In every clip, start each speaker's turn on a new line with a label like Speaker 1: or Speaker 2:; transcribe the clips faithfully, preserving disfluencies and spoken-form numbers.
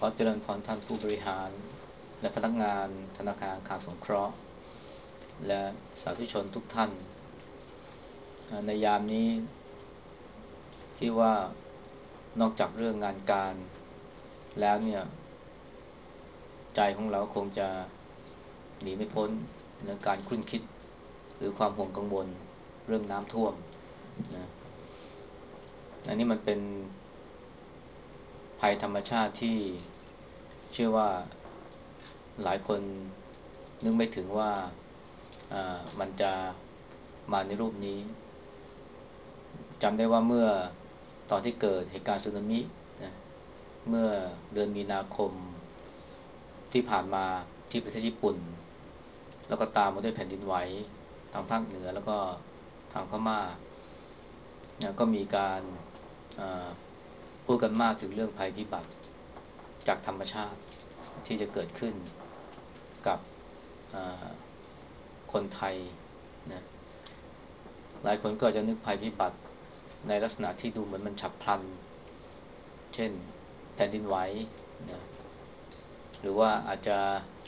Speaker 1: ขอเจริญพรท่านผู้บริหารและพนักงานธนาคารอาคารสงเคราะห์และสาธุชนทุกท่านในยามนี้ที่ว่านอกจากเรื่องงานการแล้วเนี่ยใจของเราคงจะหนีไม่พ้นในการคุ้นคิดหรือความห่วงกังวลเรื่องน้ำท่วมนะอันนี้มันเป็นภัยธรรมชาติที่เชื่อว่าหลายคนนึกไม่ถึงว่ามันจะมาในรูปนี้จำได้ว่าเมื่อตอนที่เกิดเหตุการณ์สึนามินะเมื่อเดือนมีนาคมที่ผ่านมาที่ประเทศญี่ปุ่นแล้วก็ตามมาด้วยแผ่นดินไหวทางภาคเหนือแล้วก็ทางพม่านะก็มีการพูดกันมากถึงเรื่องภัยพิบัติจากธรรมชาติที่จะเกิดขึ้นกับคนไทยนะหลายคนก็จะนึกภัยพิบัติในลักษณะที่ดูเหมือนมันฉับพลันเช่นแผ่นดินไหวนะหรือว่าอาจจะ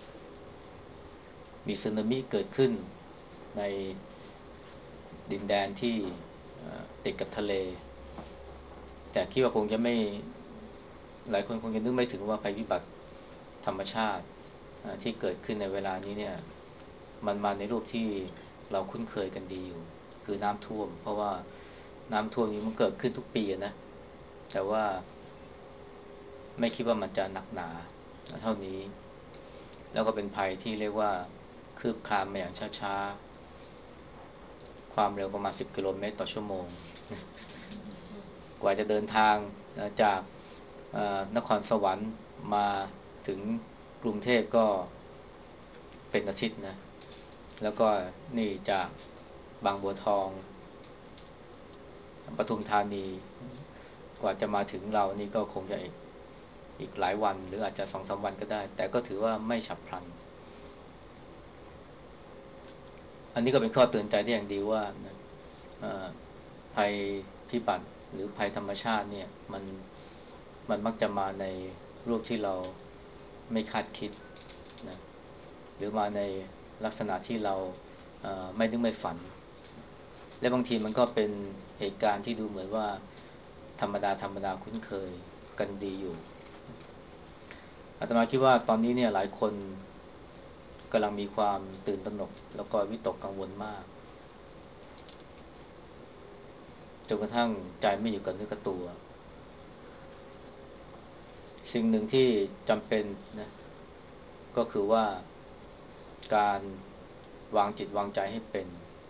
Speaker 1: มีสึนามิเกิดขึ้นในดินแดนที่ติดกับทะเลแต่คิดว่าคงจะไม่หลายคนคงจะนึกไม่ถึงว่าภัยพิบัติธรรมชาติที่เกิดขึ้นในเวลานี้เนี่ยมันมาในรูปที่เราคุ้นเคยกันดีอยู่คือน้ำท่วมเพราะว่าน้ำท่วมนี้มันเกิดขึ้นทุกปีนะแต่ว่าไม่คิดว่ามันจะหนักหนาเท่านี้แล้วก็เป็นภัยที่เรียกว่าคืบคลานมาอย่างช้าๆความเร็วประมาณสิบกิโลเมตรต่อชั่วโมงกว่าจะเดินทางจากนครสวรรค์มาถึงกรุงเทพก็เป็นอาทิตย์นะแล้วก็นี่จากบางบัวทองปทุมธานีกว่าจะมาถึงเรานี่ก็คงจะอีกอีกหลายวันหรืออาจจะสองสามวันก็ได้แต่ก็ถือว่าไม่ฉับพลันอันนี้ก็เป็นข้อเตือนใจที่อย่างดีว่านะภัยพิบัติหรือภัยธรรมชาติเนี่ยมันมันมักจะมาในรูปที่เราไม่คาดคิดนะหรือมาในลักษณะที่เราไม่นึกไม่ฝันและบางทีมันก็เป็นเหตุการณ์ที่ดูเหมือนว่าธรรมดาธรรมดาคุ้นเคยกันดีอยู่อาตมาคิดว่าตอนนี้เนี่ยหลายคนกำลังมีความตื่นตระหนกแล้วก็วิตกกังวลมากจนกระทั่งใจไม่อยู่กับเนื้อกับตัวสิ่งหนึ่งที่จำเป็นนะก็คือว่าการวางจิตวางใจให้เป็น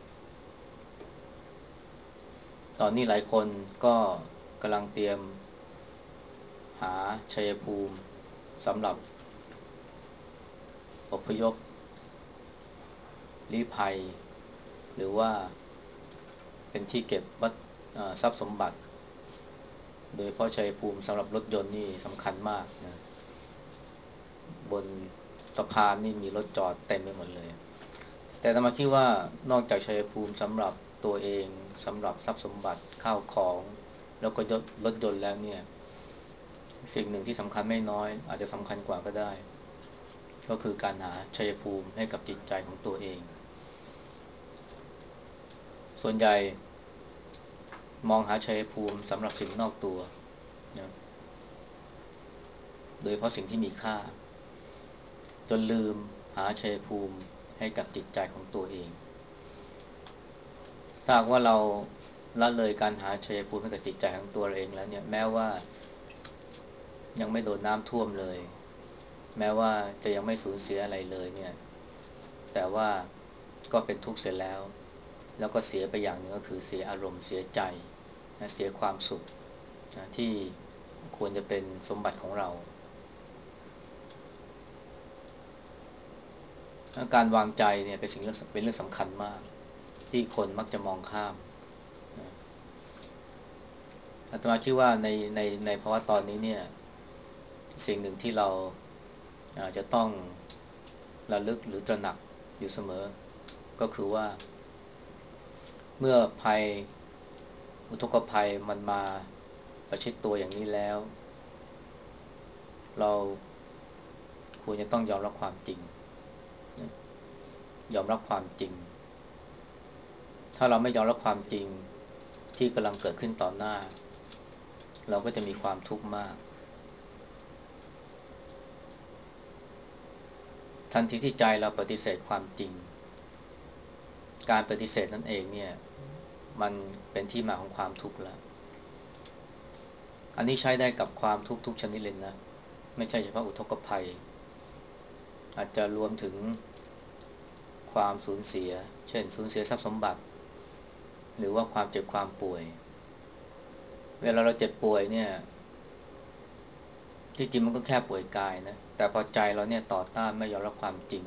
Speaker 1: ตอนนี้หลายคนก็กำลังเตรียมหาชัยภูมิสำหรับอพยพลี้ภัยหรือว่าเป็นที่เก็บวัตทรัพย์สมบัติโดยเพราะชัยภูมิสำหรับรถยนต์นี่สำคัญมากนะบนสะพานนี่มีรถจอดเต็มไปหมดเลยแต่ธรรมาคิดว่านอกจากชัยภูมิสำหรับตัวเองสำหรับทรัพย์สมบัติข้าวของแล้วก็รถยนต์แล้วเนี่ยสิ่งหนึ่งที่สำคัญไม่น้อยอาจจะสำคัญกว่าก็ได้ก็คือการหาชัยภูมิให้กับจิตใจของตัวเองส่วนใหญ่มองหาชัยภูมิสำหรับสิ่งนอกตัวนะโดยเฉพาะสิ่งที่มีค่าจนลืมหาชัยภูมิให้กับจิตใจของตัวเองถ้าหากว่าเราละเลยการหาชัยภูมิให้กับจิตใจของตัวเองแล้วเนี่ยแม้ว่ายังไม่โดนน้ำท่วมเลยแม้ว่าจะยังไม่สูญเสียอะไรเลยเนี่ยแต่ว่าก็เป็นทุกข์เสียแล้วแล้วก็เสียไปอย่างหนึ่งก็คือเสียอารมณ์เสียใจนะเสียความสุขนะที่ควรจะเป็นสมบัติของเราการวางใจเนี่ยเป็นสิ่งเรื่องเป็นเรื่องสำคัญมากที่คนมักจะมองข้ามนะอาตมาคิดว่าในในในภาวะตอนนี้เนี่ยสิ่งหนึ่งที่เราอาจจะต้องระลึกหรือตระหนักอยู่เสมอก็คือว่าเมื่อภัยอุทกภัยมันมาประชิดตัวอย่างนี้แล้วเราควรจะต้องยอมรับความจริงนะยอมรับความจริงถ้าเราไม่ยอมรับความจริงที่กำลังเกิดขึ้นต่อหน้าเราก็จะมีความทุกข์มากทันทีที่ใจเราปฏิเสธความจริงการปฏิเสธนั่นเองเนี่ยมันเป็นที่มาของความทุกข์แล้วอันนี้ใช้ได้กับความทุกข์ทุกชนิดเลยนะไม่ใช่เฉพาะอุทกภัยอาจจะรวมถึงความสูญเสียเช่นสูญเสียทรัพย์สมบัติหรือว่าความเจ็บความป่วยเวลาเราเจ็บป่วยเนี่ยที่จริงมันก็แค่ป่วยกายนะแต่พอใจเราเนี่ยต่อต้านไม่ยอมรับความจริง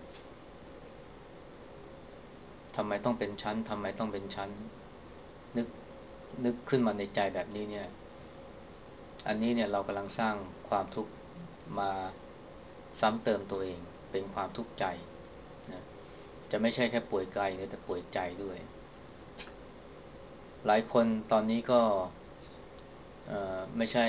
Speaker 1: ทำไมต้องเป็นชั้นทำไมต้องเป็นชั้นนึกนึกขึ้นมาในใจแบบนี้เนี่ยอันนี้เนี่ยเรากำลังสร้างความทุกข์มาซ้ำเติมตัวเองเป็นความทุกข์ใจนะจะไม่ใช่แค่ป่วยกายนะแต่ป่วยใจด้วยหลายคนตอนนี้ก็ไม่ใช่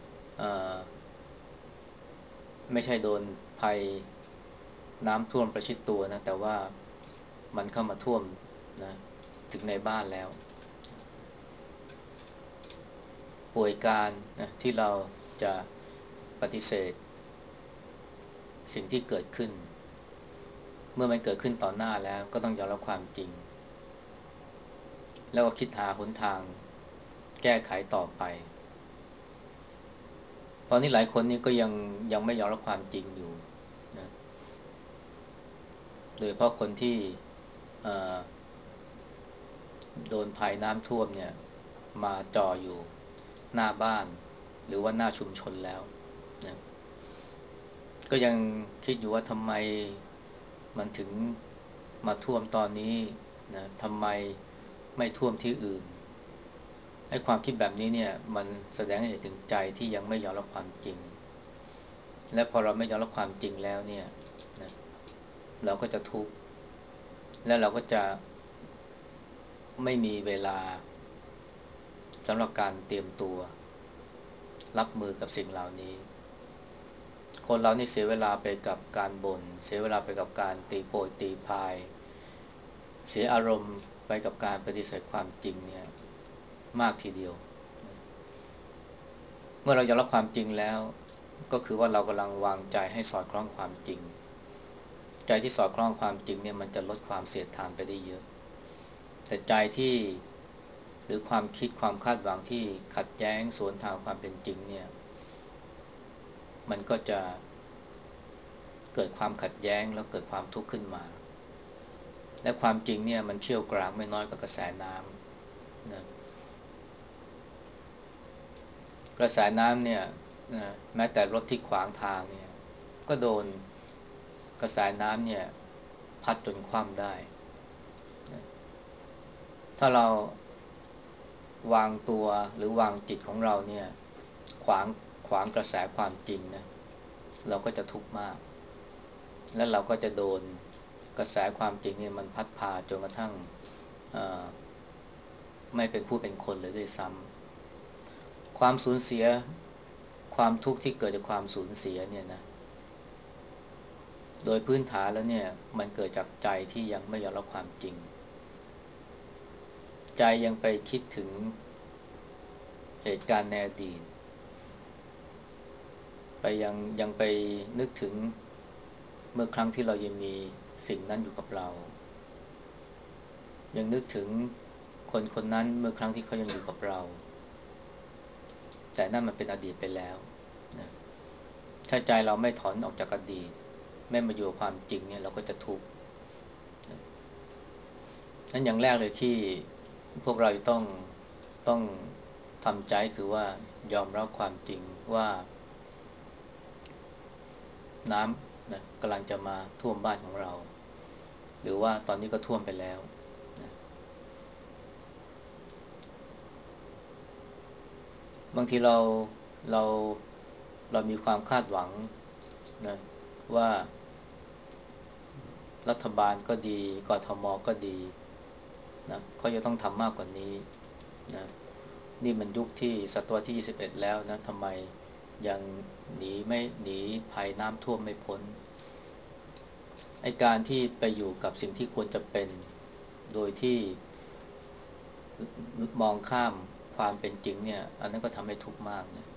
Speaker 1: ไม่ใช่โดนภัยน้ำท่วมประชิดตัวนะแต่ว่ามันเข้ามาท่วมนะถึงในบ้านแล้วป่วยการนะที่เราจะปฏิเสธสิ่งที่เกิดขึ้นเมื่อมันเกิดขึ้นต่อหน้าแล้วก็ต้องยอมรับความจริงแล้วก็คิดหาหนทางแก้ไขต่อไปตอนนี้หลายคนนี่ก็ยังยังไม่ยอมรับความจริงอยู่นะโดยเฉพาะคนที่โดนภัยน้ำท่วมเนี่ยมาจ่ออยู่หน้าบ้านหรือว่าหน้าชุมชนแล้วนะก็ยังคิดอยู่ว่าทำไมมันถึงมาท่วมตอนนี้นะทำไมไม่ท่วมที่อื่นไอ้ความคิดแบบนี้เนี่ยมันแสดงให้เห็นถึงใจที่ยังไม่ยอมรับความจริงและพอเราไม่ยอมรับความจริงแล้วเนี่ยนะเราก็จะทุกข์และเราก็จะไม่มีเวลาสำหรับการเตรียมตัวรับมือกับสิ่งเหล่านี้คนเรานี่เสียเวลาไปกับการบน่นเสียเวลาไปกับการตีโพยตีพายเสียอารมณ์ไปกับการปฏิเสธความจริงเนี่ยมากทีเดียวเมื่อเรายอมรับความจริงแล้วก็คือว่าเรากำลังวางใจให้สอดคล้องความจริงใจที่สอดคล้องความจริงเนี่ยมันจะลดความเสียดทานไปได้เยอะแต่ใจที่หรือความคิดความคาดหวังที่ขัดแย้งสวนทางความเป็นจริงเนี่ยมันก็จะเกิดความขัดแย้งแล้วเกิดความทุกข์ขึ้นมาและความจริงเนี่ยมันเชี่ยวกรากไม่น้อยกว่ากระแสน้ำนะกระแสน้ำเนี่ยนะแม้แต่รถที่ขวางทางเนี่ยก็โดนกระแสน้ำเนี่ยพัดจนคว่ำได้นะถ้าเราวางตัวหรือวางจิตของเราเนี่ยขวางขวางกระแสความจริงนะเราก็จะทุกข์มากและเราก็จะโดนกระแสความจริงเนี่ยมันพัดพาจนกระทั่งไม่เป็นผู้เป็นคนเลยด้วยซ้ำความสูญเสียความทุกข์ที่เกิดจากความสูญเสียเนี่ยนะโดยพื้นฐานแล้วเนี่ยมันเกิดจากใจที่ยังไม่ยอมรับความจริงใจยังไปคิดถึงเหตุการณ์ในอดีตไปยังยังไปนึกถึงเมื่อครั้งที่เรายังมีสิ่งนั้นอยู่กับเรายังนึกถึงคนคนนั้นเมื่อครั้งที่เขายังอยู่กับเราแต่นั่นมันเป็นอดีตไปแล้วนะถ้าใจเราไม่ถอนออกจากอดีตไม่มาอยู่กับความจริงเนี่ยเราก็จะทุกข์นั้นอย่างแรกเลยที่พวกเราต้องต้องทำใจคือว่ายอมรับความจริงว่าน้ำนะกำลังจะมาท่วมบ้านของเราหรือว่าตอนนี้ก็ท่วมไปแล้วนะบางทีเราเราเรามีความคาดหวังนะว่ารัฐบาลก็ดีกทมก็ดีนะเขาจะต้องทำมากกว่านี้นะนี่มันยุคที่ศตวรรษที่ยี่สิบเอ็ดแล้วนะทำไมยังหนีไม่หนีภัยน้ำท่วมไม่พ้นไอ้การที่ไปอยู่กับสิ่งที่ควรจะเป็นโดยที่มองข้ามความเป็นจริงเนี่ยอันนั้นก็ทำให้ทุกข์มากนะ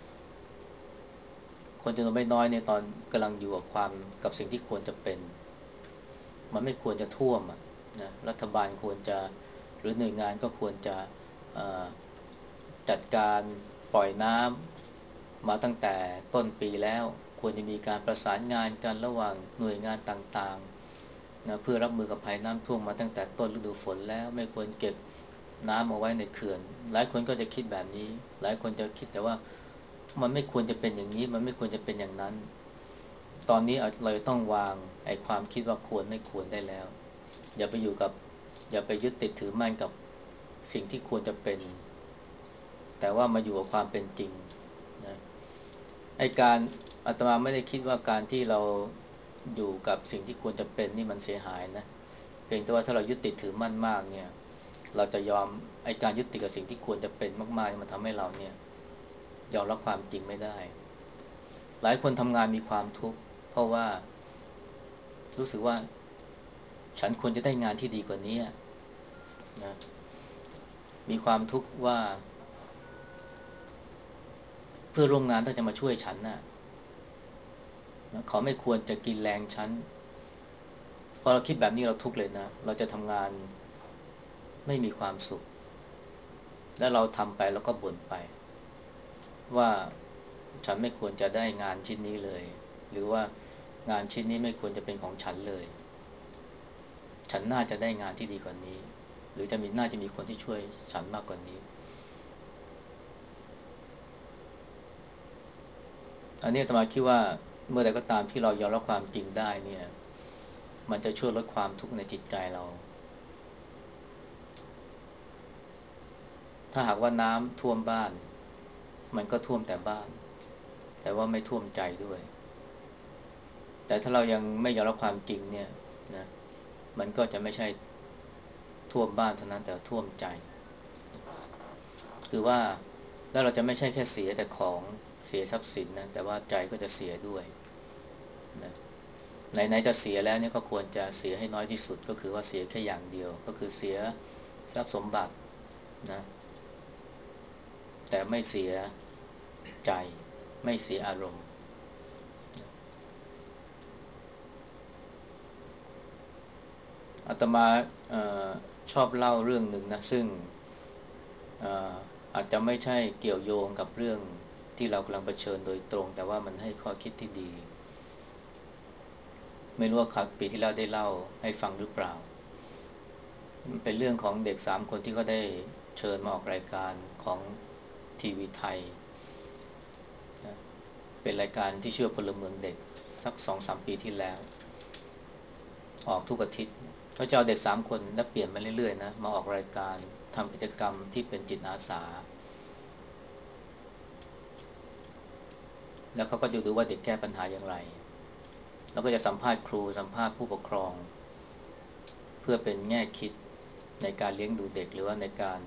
Speaker 1: คนจำนวนไม่น้อยเนี่ยตอนกำลังอยู่กับความกับสิ่งที่ควรจะเป็นมันไม่ควรจะท่วมอะนะรัฐบาลควรจะหรือหน่วยงานก็ควรจะจัดการปล่อยน้ำมาตั้งแต่ต้นปีแล้วควรจะมีการประสานงานกันระหว่างหน่วยงานต่างๆนะเพื่อรับมือกับภัยน้ำท่วมมาตั้งแต่ต้นฤดูฝนแล้วไม่ควรเก็บน้ำเอาไว้ในเขื่อนหลายคนก็จะคิดแบบนี้หลายคนจะคิดแต่ว่ามันไม่ควรจะเป็นอย่างนี้มันไม่ควรจะเป็นอย่างนั้นตอนนี้เราต้องวางไอ้ความคิดว่าควรไม่ควรได้แล้วอย่าไปอยู่กับอย่าไปยึดติดถือมั่นกับสิ่งที่ควรจะเป็นแต่ว่ามาอยู่กับความเป็นจริงนะไอ้การอาตมาไม่ได้คิดว่าการที่เราอยู่กับสิ่งที่ควรจะเป็นนี่มันเสียหายนะเพียงแต่ว่าถ้าเรายึดติดถือมั่นมากเนี่ยเราจะยอมไอ้การยึดติดกับสิ่งที่ควรจะเป็นมากๆมันทำให้เราเนี่ยยอมรับความจริงไม่ได้หลายคนทำงานมีความทุกข์เพราะว่ารู้สึกว่าฉันควรจะได้งานที่ดีกว่านี้นะมีความทุกข์ว่าเพื่อนร่วมงานถ้าจะมาช่วยฉันน่ะเขาไม่ควรจะกินแรงฉันพอเราคิดแบบนี้เราทุกข์เลยนะเราจะทำงานไม่มีความสุขและเราทำไปแล้วก็บ่นไปว่าฉันไม่ควรจะได้งานชิ้นนี้เลยหรือว่างานชิ้นนี้ไม่ควรจะเป็นของฉันเลยฉันน่าจะได้งานที่ดีกว่านี้หรือจะมีน่าจะมีคนที่ช่วยฉันมากกว่านี้อันนี้อาตมาคิดว่าเมื่อใดก็ตามที่เรายอมรับความจริงได้เนี่ยมันจะช่วยลดความทุกข์ในจิตใจเราถ้าหากว่าน้ำท่วมบ้านมันก็ท่วมแต่บ้านแต่ว่าไม่ท่วมใจด้วยแต่ถ้าเรายังไม่ยอมรับความจริงเนี่ยนะมันก็จะไม่ใช่ท่วมบ้านเท่านั้นแต่ท่วมใจคือว่าแล้วเราจะไม่ใช่แค่เสียแต่ของเสียทรัพย์สินนะแต่ว่าใจก็จะเสียด้วยนะไหนๆจะเสียแล้วเนี่ยก็ควรจะเสียให้น้อยที่สุดก็คือว่าเสียแค่อย่างเดียวก็คือเสียทรัพย์สมบัตินะแต่ไม่เสียใจไม่เสียอารมณ์อาตมาเอ่อชอบเล่าเรื่องหนึ่งนะซึ่งเอ่ออาจจะไม่ใช่เกี่ยวโยงกับเรื่องที่เรากำลังเผชิญโดยตรงแต่ว่ามันให้ข้อคิดที่ดีไม่รู้ว่าครั้งปีที่แล้วได้เล่าให้ฟังหรือเปล่ามันเป็นเรื่องของเด็กสามคนที่เขาได้เชิญมาออกรายการของทีวีไทยนะเป็นรายการที่ชื่อพลเมืองเด็กสักสองสามปีที่แล้วออกทุกอาทิตย์เขาจะเอาเด็กสามคนนับเปลี่ยนมาเรื่อยๆนะมาออกรายการทำกิจกรรมที่เป็นจิตอาสาแล้วเขาก็จะดูว่าเด็กแก้ปัญหาอย่างไรแล้วก็จะสัมภาษณ์ครูสัมภาษณ์ผู้ปกครองเพื่อเป็นแง่คิดในการเลี้ยงดูเด็กหรือว่าในการ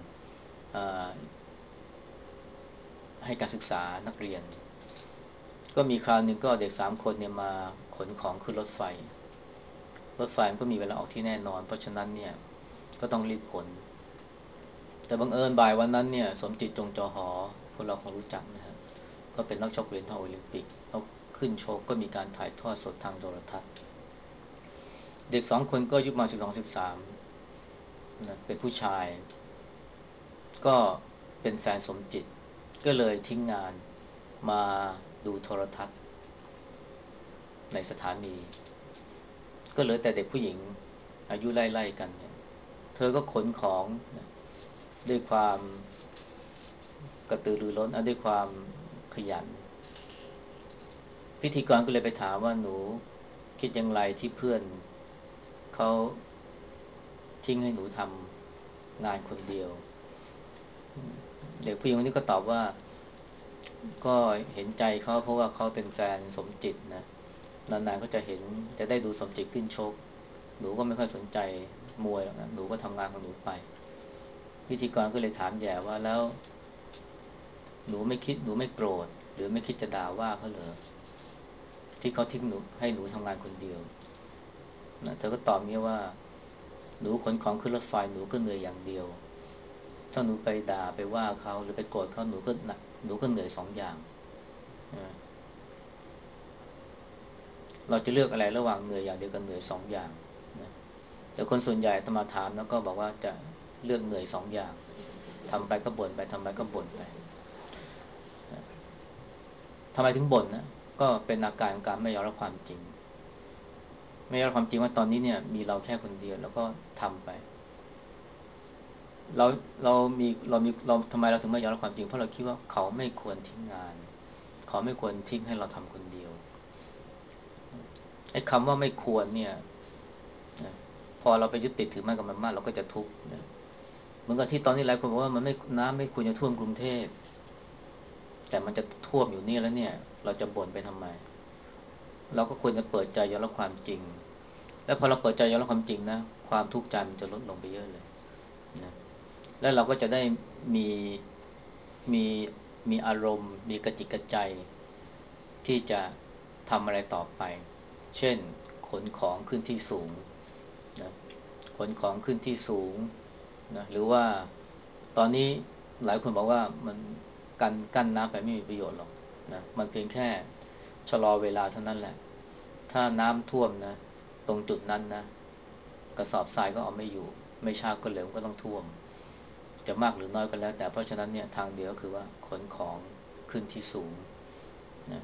Speaker 1: ให้การศึกษานักเรียนก็มีคราวหนึ่งก็เด็กสามคนเนี่ยมาขนของขึ้นรถไฟรถไฟมันก็มีเวลาออกที่แน่นอนเพราะฉะนั้นเนี่ยก็ต้องรีบขนแต่บังเอิญบ่ายวันนั้นเนี่ยสมจิตจงจอหอพวกเราคงรู้จักนะฮะก็เป็นนักชกเหรียญทองโอลิมปิกเขาขึ้นโชกก็มีการถ่ายทอดสดทางโทรทัศน์เด็กสองคนก็อายุมาสิบสองสิบสามนะเป็นผู้ชายก็เป็นแฟนสมจิตก็เลยทิ้งงานมาดูโทรทัศน์ในสถานีก็เหลือแต่เด็กผู้หญิงอายุไล่ๆกันเนี่ยเธอก็ขนของนะด้วยความกระตือรือร้นด้วยความขยันพิธีกรก็เลยไปถามว่าหนูคิดอย่างไรที่เพื่อนเขาทิ้งให้หนูทำงานคนเดียวเด็กผู้หญิงคนนี้ก็ตอบว่าก็เห็นใจเขาเพราะว่าเขาเป็นแฟนสมจิตนะนานๆก็จะเห็นจะได้ดูสมจิตขึ้นชกหนูก็ไม่ค่อยสนใจมวยหรอกนะหนูก็ทำงานของหนูไปพิธีกรก็เลยถามแย่ว่าแล้วหนูไม่คิดหนูไม่โกรธหรือรือไม่คิดจะด่าว่าเขาเหรอที่เขาทิ้งหนูให้หนูทำงานคนเดียวนะเธอก็ตอบเมียว่าหนูขนของขึ้นรถไฟหนูก็เหนื่อยอย่างเดียวถ้าหนูไปด่าไปว่าเขาหรือไปโกรธเขาหนูก็หนูก็เหนื่อยสองอย่างนะเราจะเลือกอะไรระหว่างเหนื่อยอย่างเดียวกับเหนื่อยสองอย่างนะแต่คนส่วนใหญ่ตมาถามแล้วก็บอกว่าจะเลือกเหนื่อยสองอย่างทำไปก็บ่นไปทำไปก็บ่นไปทำไมถึงบ่นนะก็เป็นอาการของการไม่ยอมรับความจริงไม่ยอมรับความจริงว่าตอนนี้เนี่ยมีเราแค่คนเดียวแล้วก็ทำไปเราเรามีเรามีเราทำไมเราถึงไม่ยอมรับความจริงเพราะเราคิดว่าเขาไม่ควรทิ้งงานเขาไม่ควรทิ้งให้เราทำคนเดียวไอ้คำว่าไม่ควรเนี่ยนะพอเราไปยึดติดถือมั่นกับมันมากเราก็จะทุกข์นะเหมือนกับที่ตอนนี้หลายคนบอกว่ามันไม่น้ำไม่ควรจะท่วมกรุงเทพแต่มันจะท่วมอยู่นี่แล้วเนี่ยเราจะบ่นไปทำไมเราก็ควรจะเปิดใจยอมรับความจริงแล้วพอเราเปิดใจยอมรับความจริงนะความทุกข์ใจมันจะลดลงไปเยอะเลยนะแล้วเราก็จะได้มีมีมีอารมณ์มีกระจิตกระใจที่จะทำอะไรต่อไปเช่นขนของขึ้นที่สูงนะขนของขึ้นที่สูงนะหรือว่าตอนนี้หลายคนบอกว่ามันกันกั้นน้ำไปไม่มีประโยชน์หรอกนะมันเพียงแค่ชะลอเวลาเท่านั้นแหละถ้าน้ำท่วมนะตรงจุดนั้นนะกระสอบทรายก็เอาไม่อยู่ไม่ช้าก็เร็วก็ต้องท่วมจะมากหรือน้อยก็แล้วแต่เพราะฉะนั้นเนี่ยทางเดียวก็คือว่าขนของขึ้นที่สูงนะ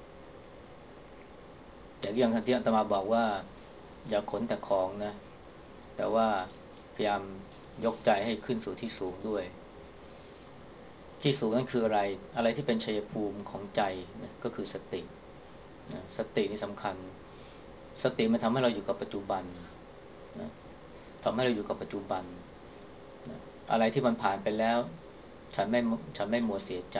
Speaker 1: แต่อย่างที่อาตมาบอกว่าอย่าขนแต่ของนะแต่ว่าพยายามยกใจให้ขึ้นสู่ที่สูงด้วยที่สูงนั่นคืออะไรอะไรที่เป็นชัยภูมิของใจนะก็คือสตินะสตินี่สำคัญสติมันทำให้เราอยู่กับปัจจุบันนะทำให้เราอยู่กับปัจจุบันนะอะไรที่มันผ่านไปแล้วฉันไม่ฉันไม่มัวเสียใจ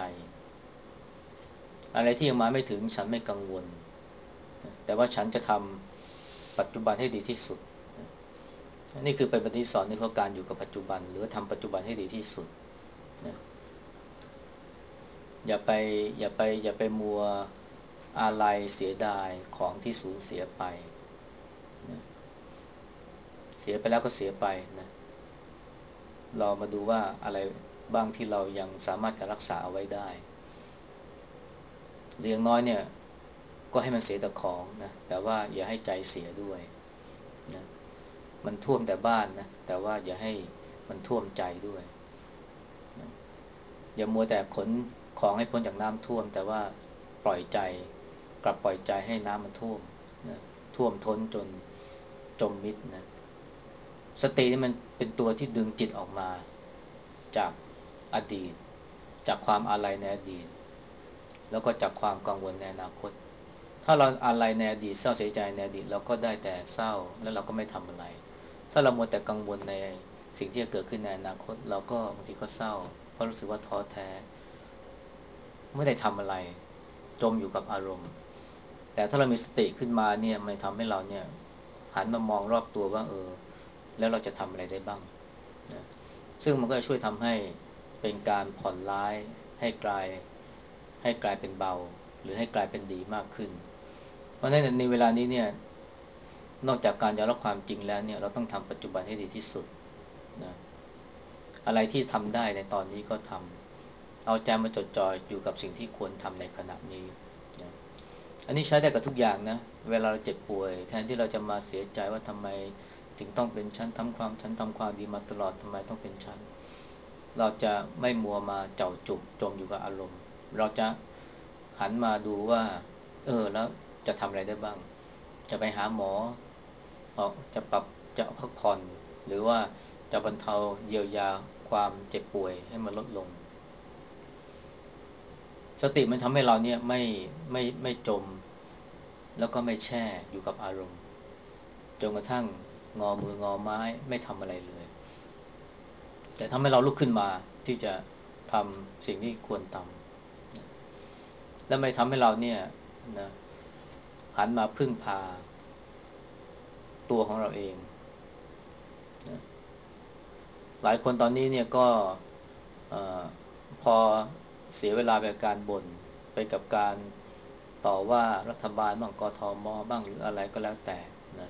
Speaker 1: อะไรที่ยังมาไม่ถึงฉันไม่กังวลนะแต่ว่าฉันจะทำปัจจุบันให้ดีที่สุดนะนี่คือเป็นปฏิสอนในข้อการอยู่กับปัจจุบันหรือทำปัจจุบันให้ดีที่สุดนะอย่าไปอย่าไปอย่าไปมัวอาลัยเสียดายของที่สูญเสียไปนะเสียไปแล้วก็เสียไปนะเรามาดูว่าอะไรบ้างที่เรายังสามารถจะรักษาเอาไว้ได้เลี้ยงน้อยเนี่ยก็ให้มันเสียแต่ของนะแต่ว่าอย่าให้ใจเสียด้วยนะมันท่วมแต่บ้านนะแต่ว่าอย่าให้มันท่วมใจด้วยนะอย่ามัวแต่ขนของให้พ้นจากน้ำท่วมแต่ว่าปล่อยใจกลับปล่อยใจให้น้ำมันท่วมนะท่วมท้นจนจมมิดนะสตินี่มันเป็นตัวที่ดึงจิตออกมาจากอดีตจากความอาลัยในอดีตแล้วก็จากความกังวลในอนาคตถ้าเราอาลัยในอดีตเศร้าเสียใจในอดีตเราก็ได้แต่เศร้าแล้วเราก็ไม่ทำอะไรถ้าเรามัวแต่กังวลในสิ่งที่จะเกิดขึ้นในอนาคตเราก็บางทีก็เศร้าเพราะรู้สึกว่าท้อแท้ไม่ได้ทำอะไรจมอยู่กับอารมณ์แต่ถ้าเรามีสติขึ้นมาเนี่ยมันทำให้เราเนี่ยหันมามองรอบตัวว่าเออแล้วเราจะทำอะไรได้บ้างนะซึ่งมันก็จะช่วยทำให้เป็นการผ่อนร้ายให้กลายให้กลายเป็นเบาหรือให้กลายเป็นดีมากขึ้นเพราะฉะนั้นในเวลานี้เนี่ยนอกจากการยอมรับความจริงแล้วเนี่ยเราต้องทำปัจจุบันให้ดีที่สุดนะอะไรที่ทำได้ในตอนนี้ก็ทำเอาใจมาจดจ่ออยู่กับสิ่งที่ควรทำในขณะนี้นะอันนี้ใช้ได้กับทุกอย่างนะเวลาเราเจ็บป่วยแทนที่เราจะมาเสียใจว่าทำไมถึงต้องเป็นฉันทำความฉันทำความดีมาตลอดทำไมต้องเป็นฉันเราจะไม่มัวมาเจ้าจุกจมอยู่กับอารมณ์เราจะหันมาดูว่าเออแล้วจะทำอะไรได้บ้างจะไปหาหมอออกจะปรับจะพักผ่อนหรือว่าจะบรรเทาเยียวยาความเจ็บป่วยให้มันลดลงสติมันทำให้เราเนี่ยไม่ไม่ไม่จมแล้วก็ไม่แช่อยู่กับอารมณ์จนกระทั่งงอมืองอไม้ไม่ทำอะไรเลยแต่ทำให้เราลุกขึ้นมาที่จะทำสิ่งที่ควรทำและไม่ทำให้เราเนี่ยนะหันมาพึ่งพาตัวของเราเองนะหลายคนตอนนี้เนี่ยก็เอ่อพอเสียเวลาไปกับการบ่นไปกับการต่อว่ารัฐบาลบ้างกทมบ้างหรืออะไรก็แล้วแต่นะ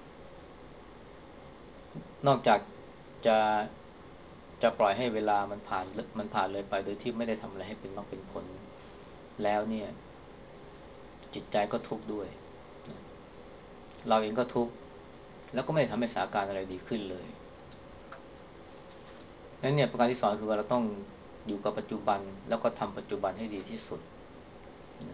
Speaker 1: นอกจากจะจะปล่อยให้เวลามันผ่านมันผ่านเลยไปโดยที่ไม่ได้ทำอะไรให้เป็นมรรคเป็นผลแล้วเนี่ยจิตใจก็ทุกข์ด้วยนะเราเองก็ทุกข์แล้วก็ไม่ทำให้สถานการณ์อะไรดีขึ้นเลยนั้นเนี่ยประการที่สองคือว่าเราต้องอยู่กับปัจจุบันแล้วก็ทำปัจจุบันให้ดีที่สุดนะ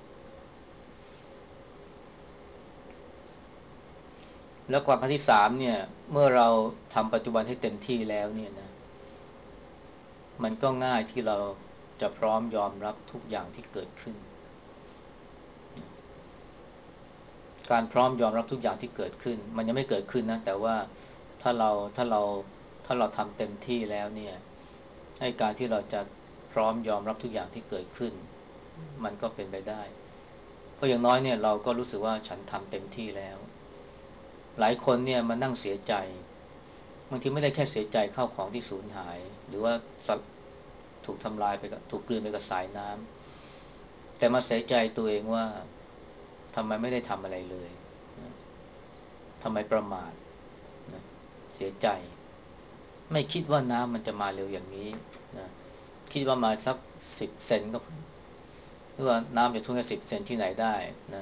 Speaker 1: แล้วประการที่สามเนี่ยเมื่อเราทำปัจจุบันให้เต็มที่แล้วเนี่ยนะมันก็ง่ายที่เราจะพร้อมยอมรับทุกอย่างที่เกิดขึ้นการพร้อมยอมรับทุกอย่างที่เกิดขึ้นมันยังไม่เกิดขึ้นนะแต่ว่าถ้าเราถ้าเราถ้าเราทำเต็มที่แล้วเนี่ยให้การที่เราจะพร้อมยอมรับทุกอย่างที่เกิดขึ้นมันก็เป็นไปได้เพราะอย่างน้อยเนี่ยเราก็รู้สึกว่าฉันทำเต็มที่แล้วหลายคนเนี่ยมานั่งเสียใจบางทีไม่ได้แค่เสียใจเข้าของที่สูญหายหรือว่าสัตว์ถูกทำลายไปกับถูกกลืนไปกับสายน้ำแต่มาเสียใจตัวเองว่าทำไมไม่ได้ทำอะไรเลยนะทำไมประมาทนะเสียใจไม่คิดว่าน้ำมันจะมาเร็วอย่างนี้นะคิดว่ามาสักสิบเซนก็หรือว่าน้ำจะท่วมแค่สิบเซนที่ไหนได้นะ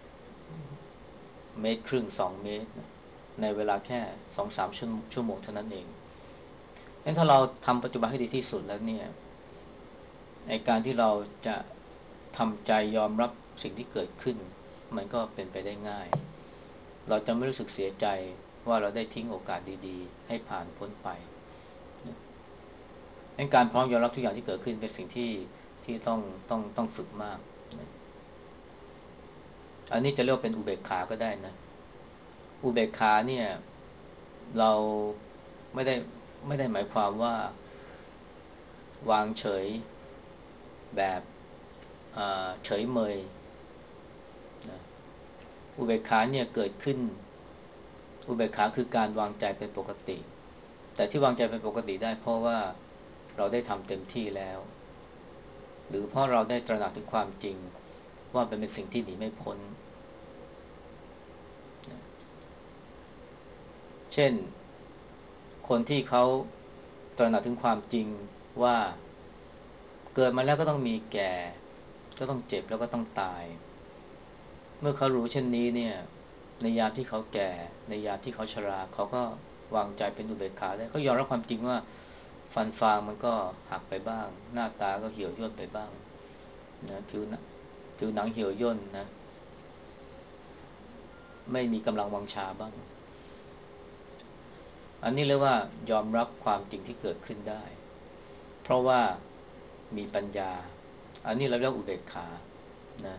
Speaker 1: เมตรครึ่งสองเมตรนะในเวลาแค่สองสามชั่วชั่วโมงเท่านั้นเองงั้นถ้าเราทำปัจจุบันให้ดีที่สุดแล้วเนี่ยในการที่เราจะทำใจยอมรับสิ่งที่เกิดขึ้นมันก็เป็นไปได้ง่ายเราจะไม่รู้สึกเสียใจว่าเราได้ทิ้งโอกาสดีๆให้ผ่านพ้นไปงั้นการพร้อมยอมรับทุกอย่างที่เกิดขึ้นเป็นสิ่งที่ที่ต้องต้องต้องฝึกมากอันนี้จะเรียกว่าเป็นอุเบกขาก็ได้นะอุเบกขาเนี่ยเราไม่ได้ไม่ได้หมายความว่าวางเฉยแบบเฉยเมยนะอุเบกขาเนี่ยเกิดขึ้นอุเบกขาคือการวางใจเป็นปกติแต่ที่วางใจเป็นปกติได้เพราะว่าเราได้ทำเต็มที่แล้วหรือเพราะเราได้ตระหนักถึงความจริงว่าเป็นเป็นสิ่งที่หนีไม่พ้นเช่นคนที่เขาตระหนักถึงความจริงว่าเกิดมาแล้วก็ต้องมีแก่ก็ต้องเจ็บแล้วก็ต้องตายเมื่อเขารู้เช่นนี้เนี่ยในยามที่เขาแก่ในยามที่เขาชราเขาก็วางใจเป็นอุเบกขาได้เขายอมรับความจริงว่าฟันฟางมันก็หักไปบ้างหน้าตาก็เหี่ยวย่นไปบ้างนะผิวผิวหนังเหี่ยวย่นนะไม่มีกำลังวังชาบ้างอันนี้เรียกว่ายอมรับความจริงที่เกิดขึ้นได้เพราะว่ามีปัญญาอันนี้เราเรียกอุเบกขานะ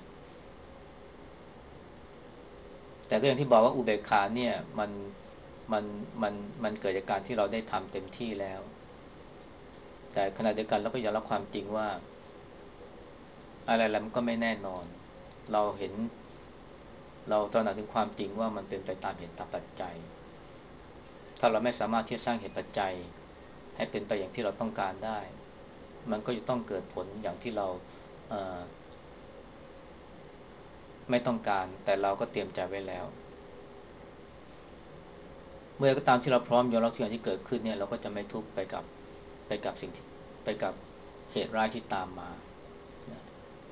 Speaker 1: แต่ก็อย่างที่บอกว่าอุเบกขาเนี่ยมันมันมันมันเกิดจากการที่เราได้ทำเต็มที่แล้วแต่ขณะเดียวกันเราก็ยอมรับความจริงว่าอะไรๆมันก็ไม่แน่นอนเราเห็นเราตระหนักถึงความจริงว่ามันเป็นไปตามเหตุตามปัจจัยถ้าเราไม่สามารถที่จะสร้างเหตุปัจจัยให้เป็นไปอย่างที่เราต้องการได้มันก็จะต้องเกิดผลอย่างที่เราเอ่อไม่ต้องการแต่เราก็เตรียมใจไว้แล้วเมื่อก็ตามที่เราพร้อมยอมรับทุกอย่างที่เกิดขึ้นเนี่ยเราก็จะไม่ทุกข์ไปกับไปกับสิ่งที่ไปกับเหตุร้ายที่ตามมานะ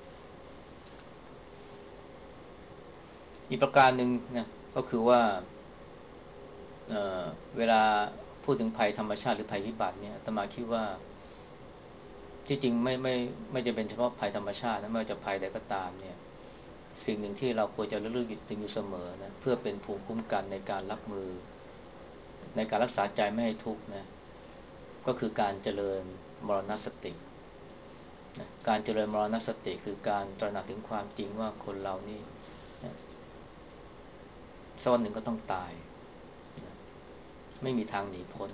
Speaker 1: อีกประการหนึ่งนะก็คือว่าเอ่อเวลาพูดถึงภัยธรรมชาติหรือภัยพิบัติเนี่ยอาตมาคิดว่าที่จริงไม่ไม่ไม่จะเป็นเฉพาะภัยธรรมชาตินะไม่ว่าจะภัยใดก็ตามเนี่ยสิ่งหนึ่งที่เราควรจะระลึกถึงอยู่เสมอนะเพื่อเป็นภูมิคุ้มกันในการรับมือในการรักษาใจไม่ให้ทุกข์นะก็คือการเจริญมรณสตินะการเจริญมรณสติคือการตระหนักถึงความจริงว่าคนเรานี่นะสักวันหนึ่งก็ต้องตายนะไม่มีทางหนีพ้น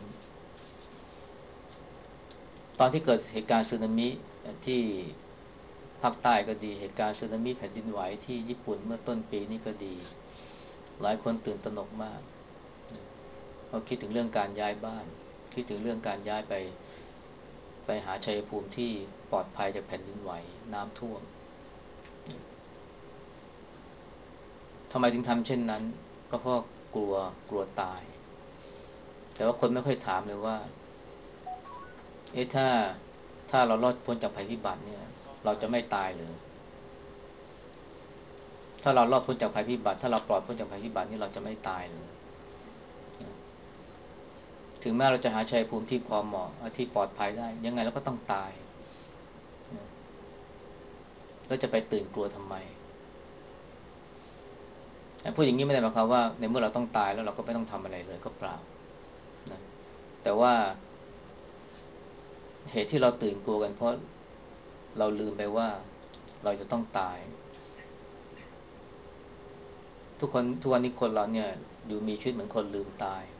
Speaker 1: ตอนที่เกิดเหตุการณ์สึนามิที่ภาคใต้ก็ดีเหตุการณ์สึนามิแผ่นดินไหวที่ญี่ปุ่นเมื่อต้นปีนี้ก็ดีหลายคนตื่นตระหนกมากเขาคิดถึงเรื่องการย้ายบ้านคิดถึงเรื่องการย้ายไปไปหาชัยภูมิที่ปลอดภัยจากแผ่นดินไหวน้ำท่วมทำไมถึงทำเช่นนั้นก็เพราะกลัวกลัวตายแต่ว่าคนไม่ค่อยถามเลยว่าเอ๊ะถ้าถ้าเรารอดพ้นจากภัยพิบัติเนี่ยเราจะไม่ตายหรือถ้าเรารอดพ้นจากภัยพิบัติถ้าเราปลอดพ้นจากภัยพิบัตินี่เราจะไม่ตายหรือถึงแม้เราจะหาชัยภูมิที่พอเหมาะที่ปลอดภัยได้ยังไงเราก็ต้องตายแล้วจะไปตื่นกลัวทำไมพูดอย่างนี้ไม่ได้หมายความว่าในเมื่อเราต้องตายแล้วเราก็ไม่ต้องทำอะไรเลยก็เปล่านะแต่ว่าเหตุที่เราตื่นกลัวกันเพราะเราลืมไปว่าเราจะต้องตายทุกคนทุกวันนี้คนเราเนี่ยอยู่มีชีวิตเหมือนคนลืมตาย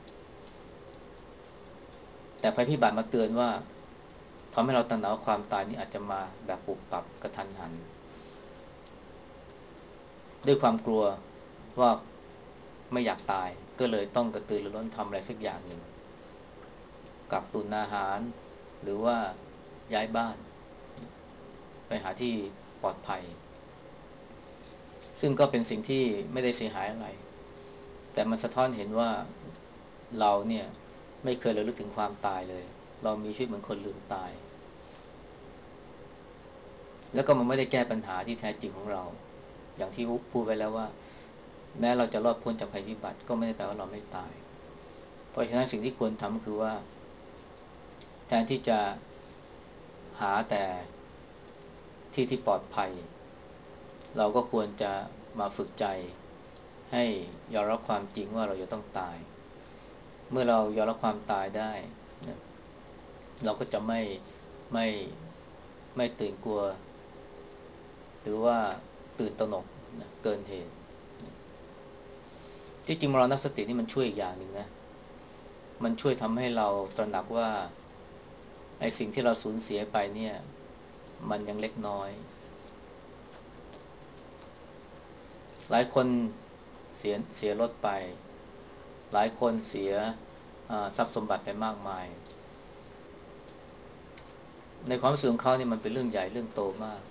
Speaker 1: แต่ภัยพิบัติมาเตือนว่าทำให้เราตระหนักว่าความตายนี้อาจจะมาแบบปุบปับกระทันหันด้วยความกลัวว่าไม่อยากตายก็เลยต้องกระตือรือร้นทำอะไรสักอย่างหนึ่งกักตุนอาหารหรือว่าย้ายบ้านไปหาที่ปลอดภัยซึ่งก็เป็นสิ่งที่ไม่ได้เสียหายอะไรแต่มันสะท้อนเห็นว่าเราเนี่ยไม่เคยระลึกถึงความตายเลยเรามีชีวิตเหมือนคนลืมตายแล้วก็มันไม่ได้แก้ปัญหาที่แท้จริงของเราอย่างที่พูดไปแล้วว่าแม้เราจะรอดพ้นจากภัยพิบัติก็ไม่ได้แปลว่าเราไม่ตายเพราะฉะนั้นสิ่งที่ควรทำก็คือว่าแทนที่จะหาแต่ที่ที่ปลอดภัยเราก็ควรจะมาฝึกใจให้ยอมรับความจริงว่าเราจะต้องตายเมื่อเรายอมรับความตายได้นะเราก็จะไม่ไม่ไม่ตื่นกลัวหรือว่าตื่นตระหนกนะเกินเหตุที่จริงมรณสตินี่มันช่วยอีกอย่างหนึ่งนะมันช่วยทำให้เราตระหนักว่าไอ้สิ่งที่เราสูญเสียไปเนี่ยมันยังเล็กน้อยหลายคนเสียเสียรถไปหลายคนเสียทรัพย์สมบัติไปมากมายในความรู้สึกของเขาเนี่ยมันเป็นเรื่องใหญ่เรื่องโตมาก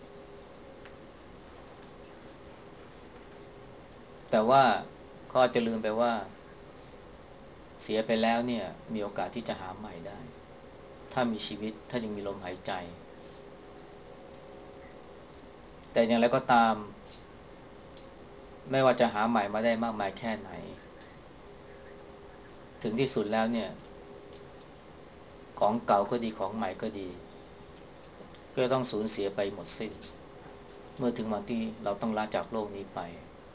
Speaker 1: แต่ว่าเขาอาจจะลืมไปว่าเสียไปแล้วเนี่ยมีโอกาสที่จะหาใหม่ได้ถ้ามีชีวิตถ้ายังมีลมหายใจแต่อย่างไรก็ตามไม่ว่าจะหาใหม่มาได้มากมายแค่ไหนถึงที่สุดแล้วเนี่ยของเก่าก็ดีของใหม่ก็ดีก็ต้องสูญเสียไปหมดสิ้นเมื่อถึงวันที่เราต้องลาจากโลกนี้ไป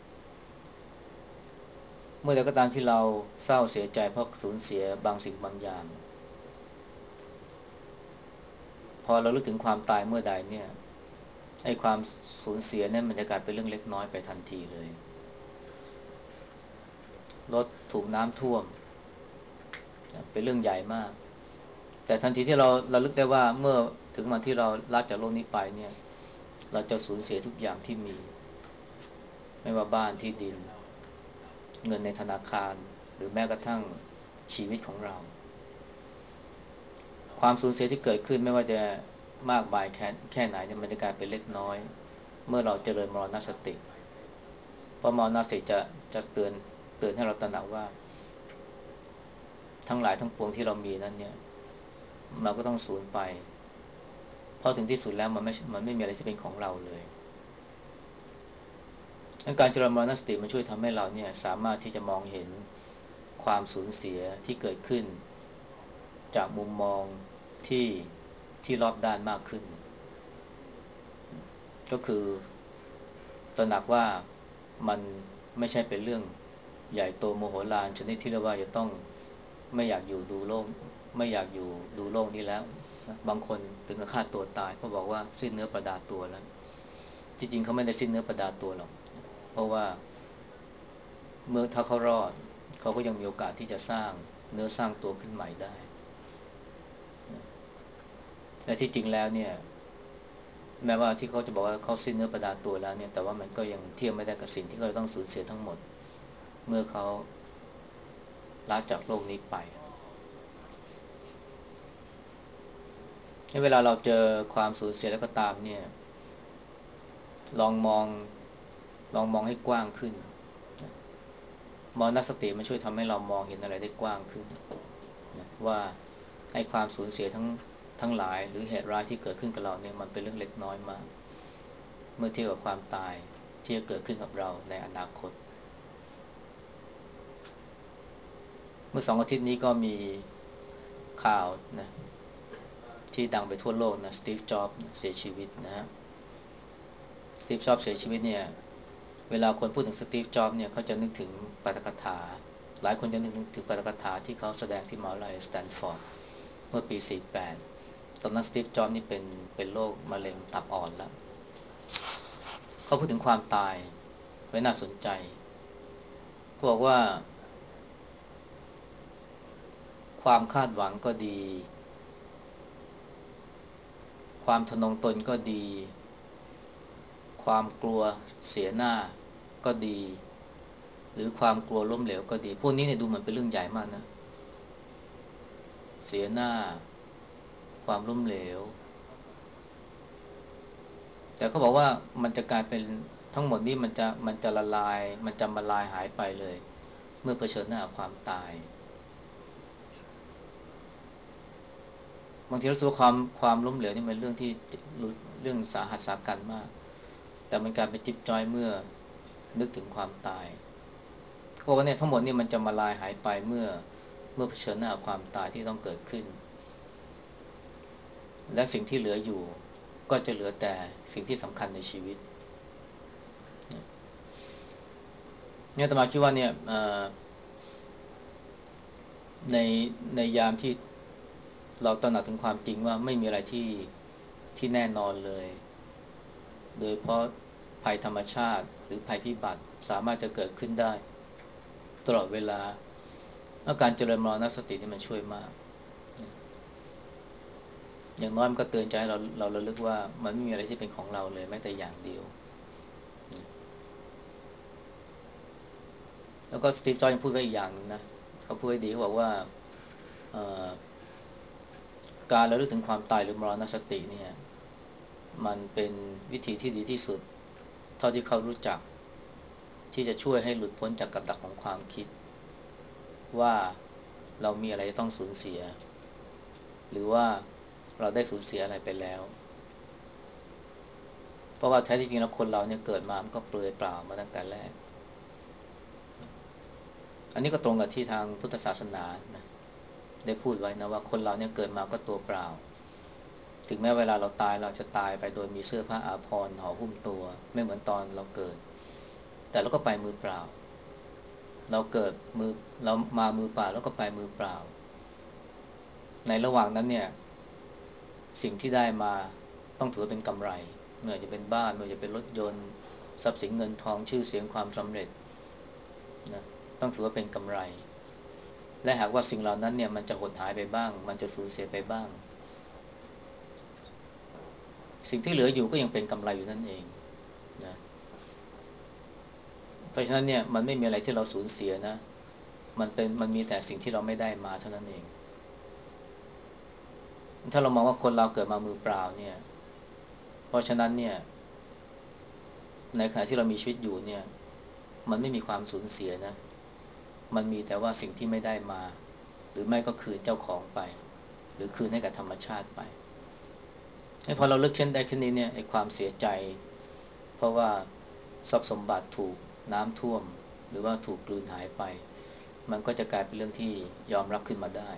Speaker 1: เมื่อใดก็ตามที่เราเศร้าเสียใจเพราะสูญเสียบางสิ่งบางอย่างพอเราลึกถึงความตายเมื่อใดเนี่ยไอ้ความสูญเสียเนี่ยมันจะกลายเป็นเรื่องเล็กน้อยไปทันทีเลยรถถูกน้ำท่วมเป็นเรื่องใหญ่มากแต่ทันทีที่เราเราลึกได้ว่าเมื่อถึงวันที่เราลาจากโลกนี้ไปเนี่ยเราจะสูญเสียทุกอย่างที่มีไม่ว่าบ้านที่ดินเงินในธนาคารหรือแม้กระทั่งชีวิตของเราความสูญเสียที่เกิดขึ้นไม่ว่าจะมากมายแค่แค่ไหนเนี่ยมันจะกลายเป็นเล็กน้อยเมื่อเราเจริญมรณสติเพราะมรณสติจะจะเตือนเตือนให้เราตระหนักว่าทั้งหลายทั้งปวงที่เรามีนั้นเนี่ยมันก็ต้องสูญไปเพราะถึงที่สุดแล้วมันไม่มันไม่มีอะไรที่เป็นของเราเลยการเจริญมรณสติมันช่วยทำให้เราเนี่ยสามารถที่จะมองเห็นความสูญเสียที่เกิดขึ้นจากมุมมองที่ที่รอบด้านมากขึ้นก็คือตระหนักว่ามันไม่ใช่เป็นเรื่องใหญ่โตโมโหลารชนิดที่เรียกว่าจะต้องไม่อยากอยู่ดูโลกไม่อยากอยู่ดูโลกนี้แล้วบางคนถึงกับฆ่าตัวตายเพราะบอกว่าสิ้นเนื้อประดาตัวแล้วจริงๆเขาไม่ได้สิ้นเนื้อประดาตัวหรอกเพราะว่าเมื่อถ้าเขารอดเขาก็ยังมีโอกาสที่จะสร้างเนื้อสร้างตัวขึ้นใหม่ได้และที่จริงแล้วเนี่ยแม้ว่าที่เขาจะบอกว่าเขาสิ้นเนื้อประดาตัวแล้วเนี่ยแต่ว่ามันก็ยังเทียบไม่ได้กับสิ่งที่เขาต้องสูญเสียทั้งหมดเมื่อเขาลาจากโลกนี้ไปเวลาเราเจอความสูญเสียแล้วก็ตามเนี่ยลองมองลองมองให้กว้างขึ้นมรณสติมันช่วยทำให้เรามองเห็นอะไรได้กว้างขึ้นนะว่าไอ้ความสูญเสียทั้งทั้งหลายหรือเหตุร้ายที่เกิดขึ้นกับเราเนี่ยมันเป็นเรื่องเล็กน้อยมากเมื่อเทียบกับความตายที่จะเกิดขึ้นกับเราในอนาคตเมื่อสองอาทิตย์นี้ก็มีข่าวนะที่ดังไปทั่วโลกนะสตีฟจ็อบส์เสียชีวิตนะฮะสตีฟจ็อบส์เสียชีวิตเนี่ยเวลาคนพูดถึงสตีฟจ็อบส์เนี่ยเขาจะนึกถึงปาฐกถาหลายคนจะนึกถึงปาฐกถาที่เขาแสดงที่มหาวิทยาลัยสแตนฟอร์ดเมื่อปีสี่สิบแปดตอนนั้นสตีฟจ็อบส์นี่เป็นเป็นโรคมะเร็งตับอ่อนแล้วเขาพูดถึงความตายไว้น่าสนใจเขาบอกว่าความคาดหวังก็ดีความทะนงตนก็ดีความกลัวเสียหน้าก็ดีหรือความกลัวล้มเหลวก็ดีพวกนี้เนี่ยดูเหมือนเป็นเรื่องใหญ่มากนะเสียหน้าความล้มเหลวแต่เขาบอกว่ามันจะกลายเป็นทั้งหมดนี้มันจะมันจะละลายมันจะมาลายหายไปเลยเมื่อเผชิญหน้ากับความตายบางทีเราสึกว่าความความล้มเหลวนี่เป็นเรื่องที่เรื่องสาหัสสากันมากแต่มันกลายเป็นจิ๊บจ้อยเมื่อนึกถึงความตายเขาบอกว่าเนี่ยทั้งหมดนี่มันจะมาลายหายไปเมื่อเมื่อเผชิญหน้ากับความตายที่ต้องเกิดขึ้นและสิ่งที่เหลืออยู่ก็จะเหลือแต่สิ่งที่สำคัญในชีวิตเนี่ยอาตมาคิดว่าเนี่ยในในยามที่เราตระหนักถึงความจริงว่าไม่มีอะไรที่ที่แน่นอนเลยโดยเพราะภัยธรรมชาติหรือภัยพิบัติสามารถจะเกิดขึ้นได้ตลอดเวลาอาการเจริญมรณสตินี่มันช่วยมากอย่างน้อยมันก็เตือนใจเราเราระลึกว่ามันไม่มีอะไรที่เป็นของเราเลยแม้แต่อย่างเดียวแล้วก็สตีฟจ็อบส์ยังพูดไว้อีกอย่างนึงนะเขาพูดไว้ดีเขาบอกว่าการระลึกถึงความตายหรือมรณสติเนี่ยมันเป็นวิธีที่ดีที่สุดเท่าที่เขารู้จักที่จะช่วยให้หลุดพ้นจากกับดักของความคิดว่าเรามีอะไรต้องสูญเสียหรือว่าเราได้สูญเสียอะไรไปแล้วเพราะว่าแท้ที่จริงแล้วคนเราเนี่ยเกิดมามันก็เปลือยเปล่ามาตั้งแต่แรกอันนี้ก็ตรงกับที่ทางพุทธศาสนานะได้พูดไว้นะว่าคนเราเนี่ยเกิดมาก็ตัวเปล่าถึงแม้เวลาเราตายเราจะตายไปโดยมีเสื้อผ้าอาภรณ์ห่อหุ้มตัวไม่เหมือนตอนเราเกิดแต่เราก็ไปมือเปล่าเราเกิดมือเรามามือเปล่าแล้วก็ไปมือเปล่าในระหว่างนั้นเนี่ยสิ่งที่ได้มาต้องถือเป็นกำไรไม่ว่าจะเป็นบ้านไม่ว่าจะเป็นรถยนต์ทรัพย์สินเงินทองชื่อเสียงความสำเร็จนะต้องถือว่าเป็นกำไรและหากว่าสิ่งเหล่านั้นเนี่ยมันจะหดหายไปบ้างมันจะสูญเสียไปบ้างสิ่งที่เหลืออยู่ก็ยังเป็นกำไรอยู่นั่นเองนะเพราะฉะนั้นเนี่ยมันไม่มีอะไรที่เราสูญเสียนะมันเป็นมันมีแต่สิ่งที่เราไม่ได้มาเท่านั้นเองถ้าเรามองว่าคนเราเกิดมามือเปล่าเนี่ยเพราะฉะนั้นเนี่ยในขณะที่เรามีชีวิตอยู่เนี่ยมันไม่มีความสูญเสียนะมันมีแต่ว่าสิ่งที่ไม่ได้มาหรือไม่ก็คืนเจ้าของไปหรือคืนให้กับธรรมชาติไปให้พอเราเลิกเช่นได้แค่นี้เนี่ยไอ้ความเสียใจเพราะว่าทรัพย์สมบัติถูกน้ำท่วมหรือว่าถูกกลืนหายไปมันก็จะกลายเป็นเรื่องที่ยอมรับขึ้นมาได้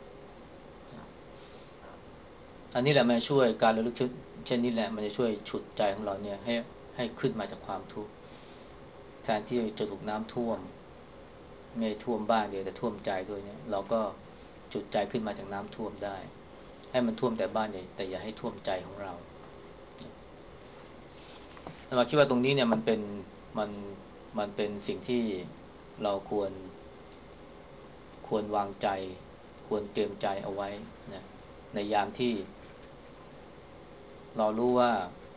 Speaker 1: อันนี้แหละมันช่วยการระลึกชเช่นนี้แหละมันจะช่วยฉุดใจของเราเนี่ยให้ให้ขึ้นมาจากความทุกข์แทนที่จะถูกน้ำท่วมไม่ท่วมบ้านเดียวแต่ท่วมใจด้วยเนี่ยเราก็ฉุดใจขึ้นมาจากน้ำท่วมได้ให้มันท่วมแต่บ้านแต่อย่าให้ท่วมใจของเราแต่มาคิดว่าตรงนี้เนี่ยมันเป็นมันมันเป็นสิ่งที่เราควรควรวางใจควรเตรียมใจเอาไว้นะในยามที่เรารู้ว่า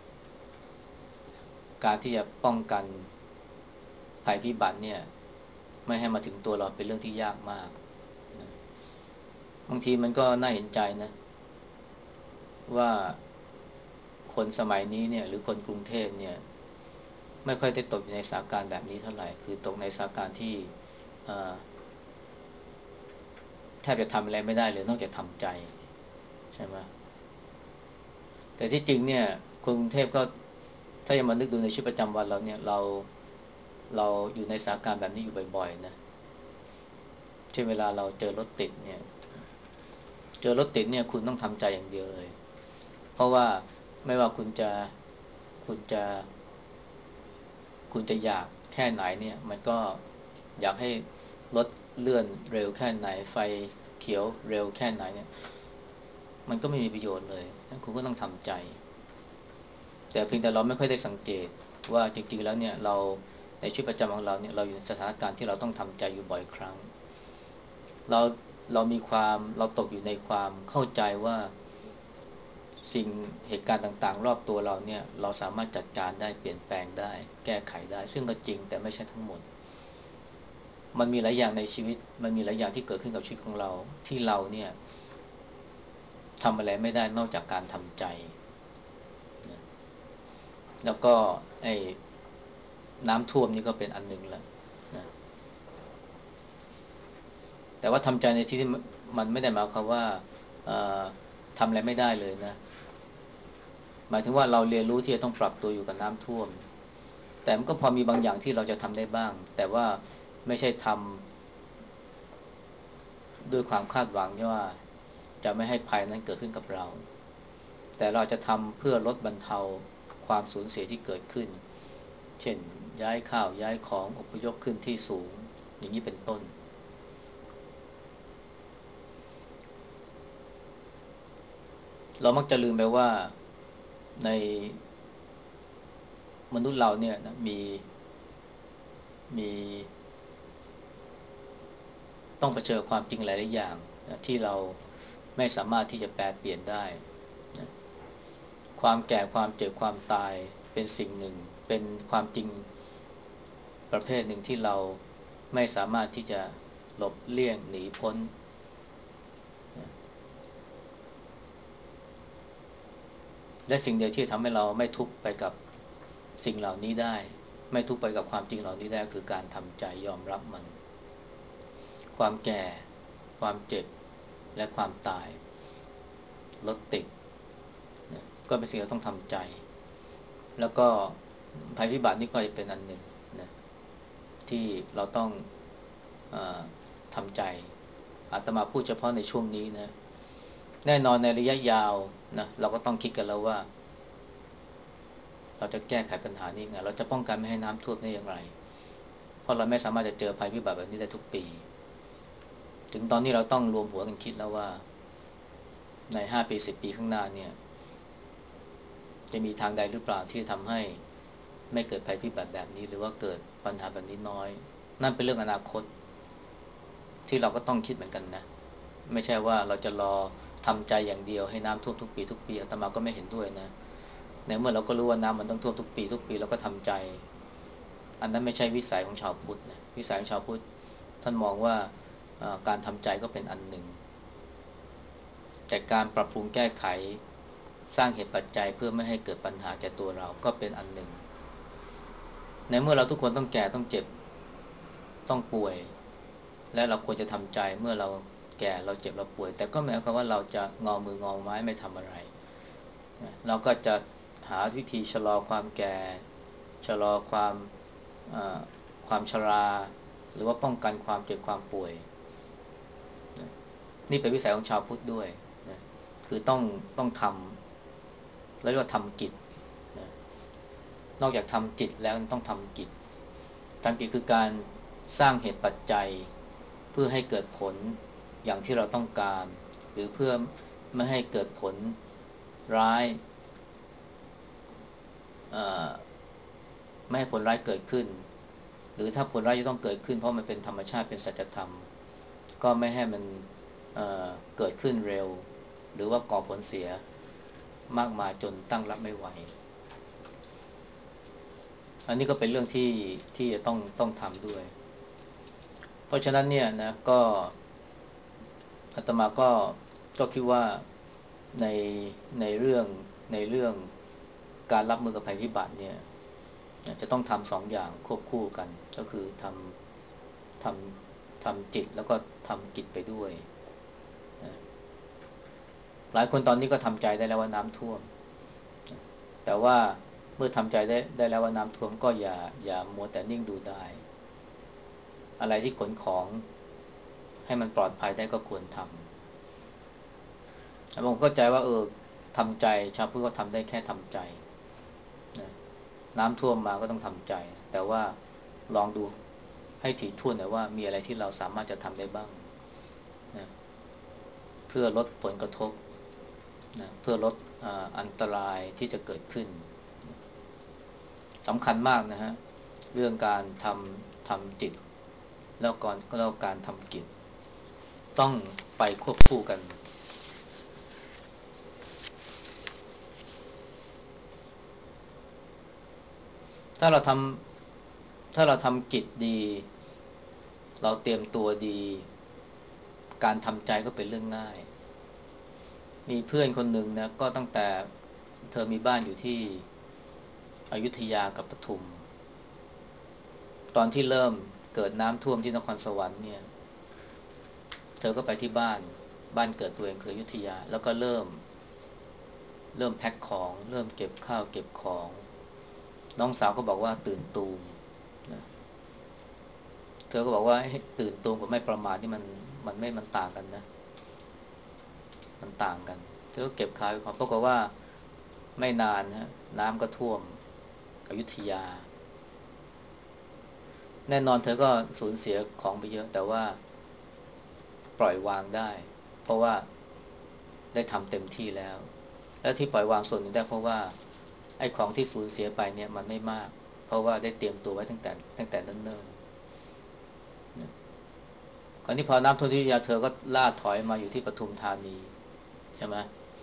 Speaker 1: การที่จะป้องกันภัยพิบัติเนี่ยไม่ให้มาถึงตัวเราเป็นเรื่องที่ยากมากนะบางทีมันก็น่าเห็นใจนะว่าคนสมัยนี้เนี่ยหรือคนกรุงเทพเนี่ยไม่ค่อยได้ตกอยู่ในสถานการณ์แบบนี้เท่าไหร่คือตกในสถานการณ์ที่เอ่อแทบจะทำอะไรไม่ได้เลยนอกจากทำใจใช่ไหมแต่ที่จริงเนี่ยคนกรุงเทพก็ถ้ายังมานึกดูในชีวิตประจำวันเราเนี่ยเราเราอยู่ในสถานการณ์แบบนี้อยู่บ่อยๆนะเช่นเวลาเราเจอรถติดเนี่ยเจอรถติดเนี่ยคุณต้องทำใจอย่างเดียวเลยเพราะว่าไม่ว่าคุณจะคุณจะคุณจะอยากแค่ไหนเนี่ยมันก็อยากให้รถเลื่อนเร็วแค่ไหนไฟเขียวเร็วแค่ไหนเนี่ยมันก็ไม่มีประโยชน์เลยคุณก็ต้องทำใจแต่เพียงแต่เราไม่ค่อยได้สังเกตว่าจริงๆแล้วเนี่ยเราในชีวิตประจำของเราเนี่ยเราอยู่ในสถานการณ์ที่เราต้องทำใจอยู่บ่อยครั้งเราเรามีความเราตกอยู่ในความเข้าใจว่าสิ่งเหตุการณ์ต่างๆรอบตัวเราเนี่ยเราสามารถจัดการได้เปลี่ยนแปลงได้แก้ไขได้ซึ่งก็จริงแต่ไม่ใช่ทั้งหมดมันมีหลายอย่างในชีวิตมันมีหลายอย่างที่เกิดขึ้นกับชีวิตของเราที่เราเนี่ยทำอะไรไม่ได้นอกจากการทำใจนะแล้วก็ไอ้น้ำท่วมนี่ก็เป็นอันหนึ่งแหละนะแต่ว่าทำใจในที่นี้มันไม่ได้หมายความว่าเอ่อทำอะไรไม่ได้เลยนะหมายถึงว่าเราเรียนรู้ที่จะต้องปรับตัวอยู่กับน้ำท่วมแต่มันก็พอมีบางอย่างที่เราจะทำได้บ้างแต่ว่าไม่ใช่ทำด้วยความคาดหวังว่าจะไม่ให้ภัยนั้นเกิดขึ้นกับเราแต่เราจะทำเพื่อลดบรรเทาความสูญเสียที่เกิดขึ้นเช่นย้ายข้าวย้ายของอพยพขึ้นที่สูงอย่างนี้เป็นต้นเรามักจะลืมไปว่าในมนุษย์เราเนี่ยนะมีมีต้องเผชิญความจริงหลายๆอย่างนะที่เราไม่สามารถที่จะแปลเปลี่ยนได้นะความแก่ความเจ็บความตายเป็นสิ่งหนึ่งเป็นความจริงประเภทหนึ่งที่เราไม่สามารถที่จะหลบเลี่ยงหนีพ้นนะและสิ่งเดียวที่ทำให้เราไม่ทุกข์ไปกับสิ่งเหล่านี้ได้ไม่ทุกข์ไปกับความจริงเหล่านี้ได้คือการทำใจยอมรับมันความแก่ความเจ็บและความตายรถติดนะก็เป็นสิ่งที่เราต้องทำใจแล้วก็ภัยพิบัตินี่ก็จะเป็นอันหนึ่งนะที่เราต้องเออทำใจอาตมาพูดเฉพาะในช่วงนี้นะแน่นอนในระยะยาวนะเราก็ต้องคิดกันแล้วว่าเราจะแก้ไขปัญหานี้ไงเราจะป้องกันไม่ให้น้ำท่วมได้อย่างไรเพราะเราไม่สามารถจะเจอภัยพิบัติแบบนี้ได้ทุกปีถึงตอนนี้เราต้องรวมหัวกันคิดแล้วว่าในห้าปีสิบปีข้างหน้าเนี่ยจะมีทางใดหรือเปล่าที่จะทำให้ไม่เกิดภัยพิบัติแบบนี้หรือว่าเกิดปัญหาแบบนี้น้อยนั่นเป็นเรื่องอนาคตที่เราก็ต้องคิดเหมือนกันนะไม่ใช่ว่าเราจะรอทำใจอย่างเดียวให้น้ำท่วมทุกปีทุกปีอาตมาก็ไม่เห็นด้วยนะในเมื่อเราก็รู้ว่าน้ำมันต้องท่วมทุกปีทุกปีเราก็ทำใจอันนั้นไม่ใช่วิสัยของชาวพุทธนะวิสัยของชาวพุทธท่านมองว่าการทำใจก็เป็นอันหนึ่งแต่การปรับปรุงแก้ไขสร้างเหตุปัจจัยเพื่อไม่ให้เกิดปัญหาแก่ตัวเราก็เป็นอันหนึ่งในเมื่อเราทุกคนต้องแก่ต้องเจ็บต้องป่วยและเราควรจะทำใจเมื่อเราแก่เราเจ็บเราป่วยแต่ก็หมายความว่าเราจะงอมืองอไม้ไม่ทำอะไรเราก็จะหาวิธีชะลอความแก่ชะลอความความชราหรือว่าป้องกันความเจ็บความป่วยนี่เป็นวิสัยของชาวพุทธด้วยนะคือต้องต้องทำแล้วก็ทำกิจนะนอกจากทำจิตแล้วต้องทำกิจทำกิจคือการสร้างเหตุปัจจัยเพื่อให้เกิดผลอย่างที่เราต้องการหรือเพื่อไม่ให้เกิดผลร้ายไม่ให้ผลร้ายเกิดขึ้นหรือถ้าผลร้ายจะต้องเกิดขึ้นเพราะมันเป็นธรรมชาติเป็นสัจธรรมก็ไม่ให้มันเเกิดขึ้นเร็วหรือว่าก่อผลเสียมากมายจนตั้งรับไม่ไหวอันนี้ก็เป็นเรื่องที่ที่จะต้องต้องทำด้วยเพราะฉะนั้นเนี่ยนะก็อาตมาก็ก็คิดว่าในในเรื่องในเรื่องการรับมือกับภัยพิบัติเนี่ยจะต้องทำสองอย่างควบคู่กันก็คือทำทำทำจิตแล้วก็ทำกิจไปด้วยนะหลายคนตอนนี้ก็ทำใจได้แล้วว่าน้ำท่วมแต่ว่าเมื่อทำใจได้ได้แล้วว่าน้ำท่วมก็อย่าอย่ามัวแต่นิ่งดูได้อะไรที่ขนของให้มันปลอดภัยได้ก็ควรทำผมเข้าใจว่าเออทำใจชาวพุทธก็ทำได้แค่ทำใจนะน้ำท่วมมาก็ต้องทำใจแต่ว่าลองดูให้ถี่ถ้วนหน่อยว่ามีอะไรที่เราสามารถจะทำได้บ้างนะเพื่อลดผลกระทบนะเพื่อลดอาอันตรายที่จะเกิดขึ้นสำคัญมากนะฮะเรื่องการทำทำจิตแล้วก่อนก็แล้วการทำกิจต้องไปควบคู่กันถ้าเราทำถ้าเราทำกิจดีเราเตรียมตัวดีการทำใจก็เป็นเรื่องง่ายมีเพื่อนคนหนึ่งนะก็ตั้งแต่เธอมีบ้านอยู่ที่อยุธยากับปทุมตอนที่เริ่มเกิดน้ำท่วมที่นครสวรรค์เนี่ยเธอก็ไปที่บ้านบ้านเกิดตัวเองคืออยุธยาแล้วก็เริ่มเริ่มแพ็คของเริ่มเก็บข้าวเก็บของน้องสาวก็บอกว่าตื่นตูมนะเธอก็บอกว่าให้ตื่นตูมกับไม่ประมาทที่มันมันไม่มันต่างกันนะมันต่างกันเธอก็เก็บข้าวของปรากฏว่าไม่นานฮะน้ำก็ท่วมอยุธยาแน่นอนเธอก็สูญเสียของไปเยอะแต่ว่าปล่อยวางได้เพราะว่าได้ทำเต็มที่แล้วและที่ปล่อยวางส่วนหนึ่งได้เพราะว่าไอ้ของที่สูญเสียไปเนี่ยมันไม่มากเพราะว่าได้เตรียมตัวไว้ตั้งแต่ตั้งแต่เนิ่นๆนะคราวนี้พอน้ำท่วมที่อยุธยาเธอก็ล่าถอยมาอยู่ที่ปทุมธานีใช่ไหม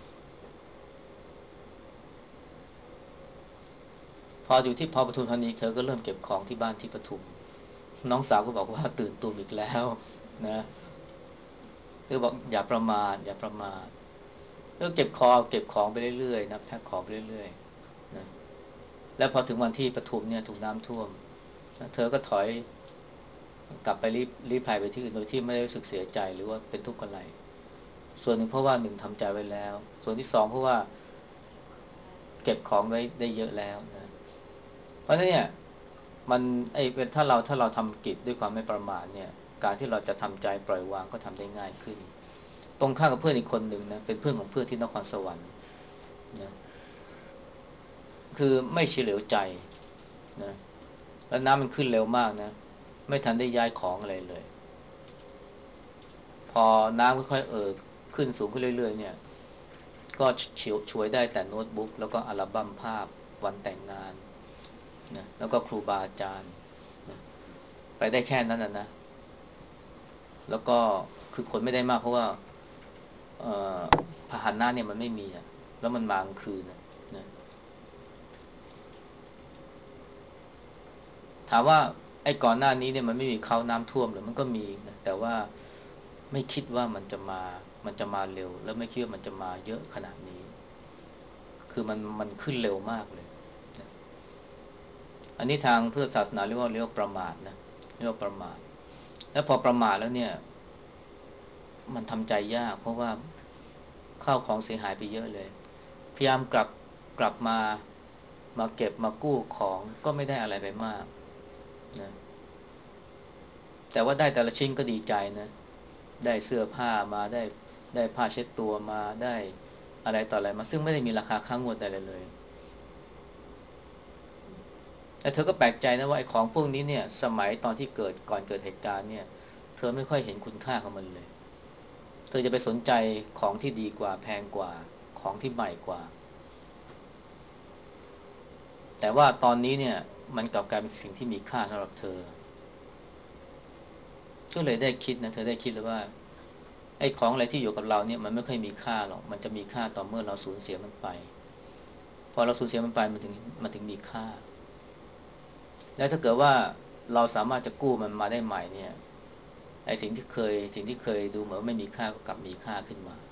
Speaker 1: พออยู่ที่พอปทุมธานีเธอก็เริ่มเก็บของที่บ้านที่ปทุมน้องสาวก็บอกว่าตื่นตูมอีกแล้วนะเธอบอกอย่าประมาทอย่าประมาทก็เก็บคอเก็บของไปเรื่อยๆนะแพ็คของไปเรื่อยๆนะแล้วพอถึงวันที่ปทุมเนี่ยถูกน้ำท่วมเธอก็ถอยกลับไปรีบรีบภัยไปที่อื่นโดยที่ไม่ได้รู้สึกเสียใจหรือว่าเป็นทุกข์อะไรส่วนหนึ่งเพราะว่าหนึ่งทำใจไว้แล้วส่วนที่สองเพราะว่าเก็บของไว้ได้เยอะแล้วนะเพราะฉะนั้นเนี่ยมันไอ้เป็นถ้าเราถ้าเราทำกิจด้วยความไม่ประมาทเนี่ยการที่เราจะทำใจปล่อยวางก็ทำได้ง่ายขึ้นตรงข้ามกับเพื่อนอีกคนหนึ่งนะเป็นเพื่อนของเพื่อนที่นครสวรรค์นะคือไม่เฉลียวใจนะแล้วน้ำมันขึ้นเร็วมากนะไม่ทันได้ย้ายของอะไรเลยพอน้ำค่อยๆเอ่อขึ้นสูงขึ้นเรื่อยๆเนี่ยก็เฉียวช่วยได้แต่โน้ตบุ๊กแล้วก็อัลบั้มภาพวันแต่งงานนะแล้วก็ครูบาอาจารย์นะไปได้แค่นั้นนะนะแล้วก็คือคนไม่ได้มากเพราะว่าเอ่อพาหนะเนี่ยมันไม่มีอะแล้วมันมากลางคืนนะนะถามว่าไอ้ก่อนหน้านี้เนี่ยมันไม่มีเขาน้ำท่วมหรือมันก็มีนะแต่ว่าไม่คิดว่ามันจะมามันจะมาเร็วแล้วไม่คิดว่ามันจะมาเยอะขนาดนี้คือมันมันขึ้นเร็วมากเลยนะอันนี้ทางพุทธศาสนาเรียกว่าเรียกว่าประมาทนะเรียกว่าประมาทแล้วพอประมาทแล้วเนี่ยมันทำใจยากเพราะว่าข้าวของเสียหายไปเยอะเลยพยายามกลับกลับมามาเก็บมากู้ของก็ไม่ได้อะไรไปมากนะแต่ว่าได้แต่ละชิ้นก็ดีใจนะได้เสื้อผ้ามาได้ได้ผ้าเช็ดตัวมาได้อะไรต่ออะไรมาซึ่งไม่ได้มีราคาค้างวดอะไรเลยแต่เธอก็แปลกใจนะว่าไอ้ของพวกนี้เนี่ยสมัยตอนที่เกิดก่อนเกิดเหตุการณ์เนี่ยเธอไม่ค่อยเห็นคุณค่าของมันเลยเธอจะไปสนใจของที่ดีกว่าแพงกว่าของที่ใหม่กว่าแต่ว่าตอนนี้เนี่ยมันกลับกลายเป็นสิ่งที่มีค่าสำหรับเธอก็เลยได้คิดนะเธอได้คิดเลยว่าไอ้ของอะไรที่อยู่กับเราเนี่ยมันไม่ค่อยมีค่าหรอกมันจะมีค่าต่อเมื่อเราสูญเสียมันไปพอเราสูญเสียมันไปมันถึงมันถึงมีค่าแล้วถ้าเกิดว่าเราสามารถจะกู้มันมาได้ใหม่เนี่ยไอ้สิ่งที่เคยสิ่งที่เคยดูเหมือนไม่มีค่าก็กลับมีค่าขึ้นมา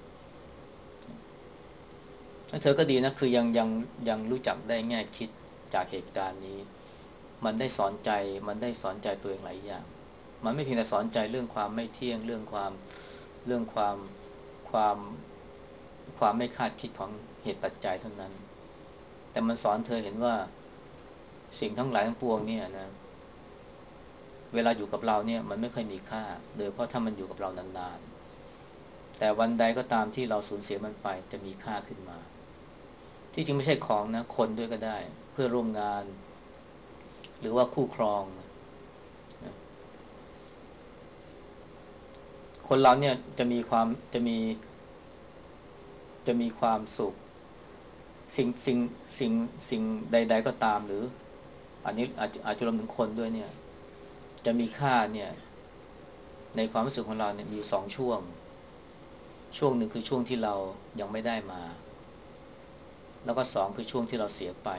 Speaker 1: แล้วเธอก็ดีนะคือยังยังยังรู้จักได้แง่คิดจากเหตุการณ์นี้มันได้สอนใจมันได้สอนใจตัวเองหลายอย่างมันไม่เพียงแต่สอนใจเรื่องความไม่เที่ยงเรื่องความเรื่องความความความไม่คาดคิดของเหตุปัจจัยเท่านั้นแต่มันสอนเธอเห็นว่าสิ่งทั้งหลายทั้งปวงเนี่ยนะเวลาอยู่กับเราเนี่ยมันไม่ค่อยมีค่าโดยเพราะถ้ามันอยู่กับเรานานๆแต่วันใดก็ตามที่เราสูญเสียมันไปจะมีค่าขึ้นมาที่จริงไม่ใช่ของนะคนด้วยก็ได้เพื่อร่วมงานหรือว่าคู่ครองนะคนเราเนี่ยจะมีความจะมีจะมีความสุขสิ่งสิ่งสิ่งสิ่งใดๆก็ตามหรืออันนี้อาจจะอาจจะรวมถึงคนด้วยเนี่ยจะมีค่าเนี่ยในความรู้สึกของเราเนี่ยมีอยู่สองช่วงช่วงหนึ่งคือช่วงที่เรายังไม่ได้มาแล้วก็สองคือช่วงที่เราเสียไป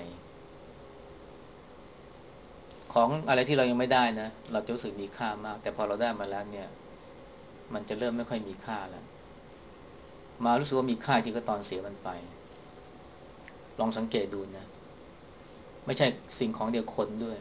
Speaker 1: ของอะไรที่เรายังไม่ได้นะเราจะรู้สึกมีค่ามากแต่พอเราได้มาแล้วเนี่ยมันจะเริ่มไม่ค่อยมีค่าแล้วมารู้สึกว่ามีค่าที่ก็ตอนเสียมันไปลองสังเกตดูนะไม่ใช่สิ่งของเดียวคนด้วย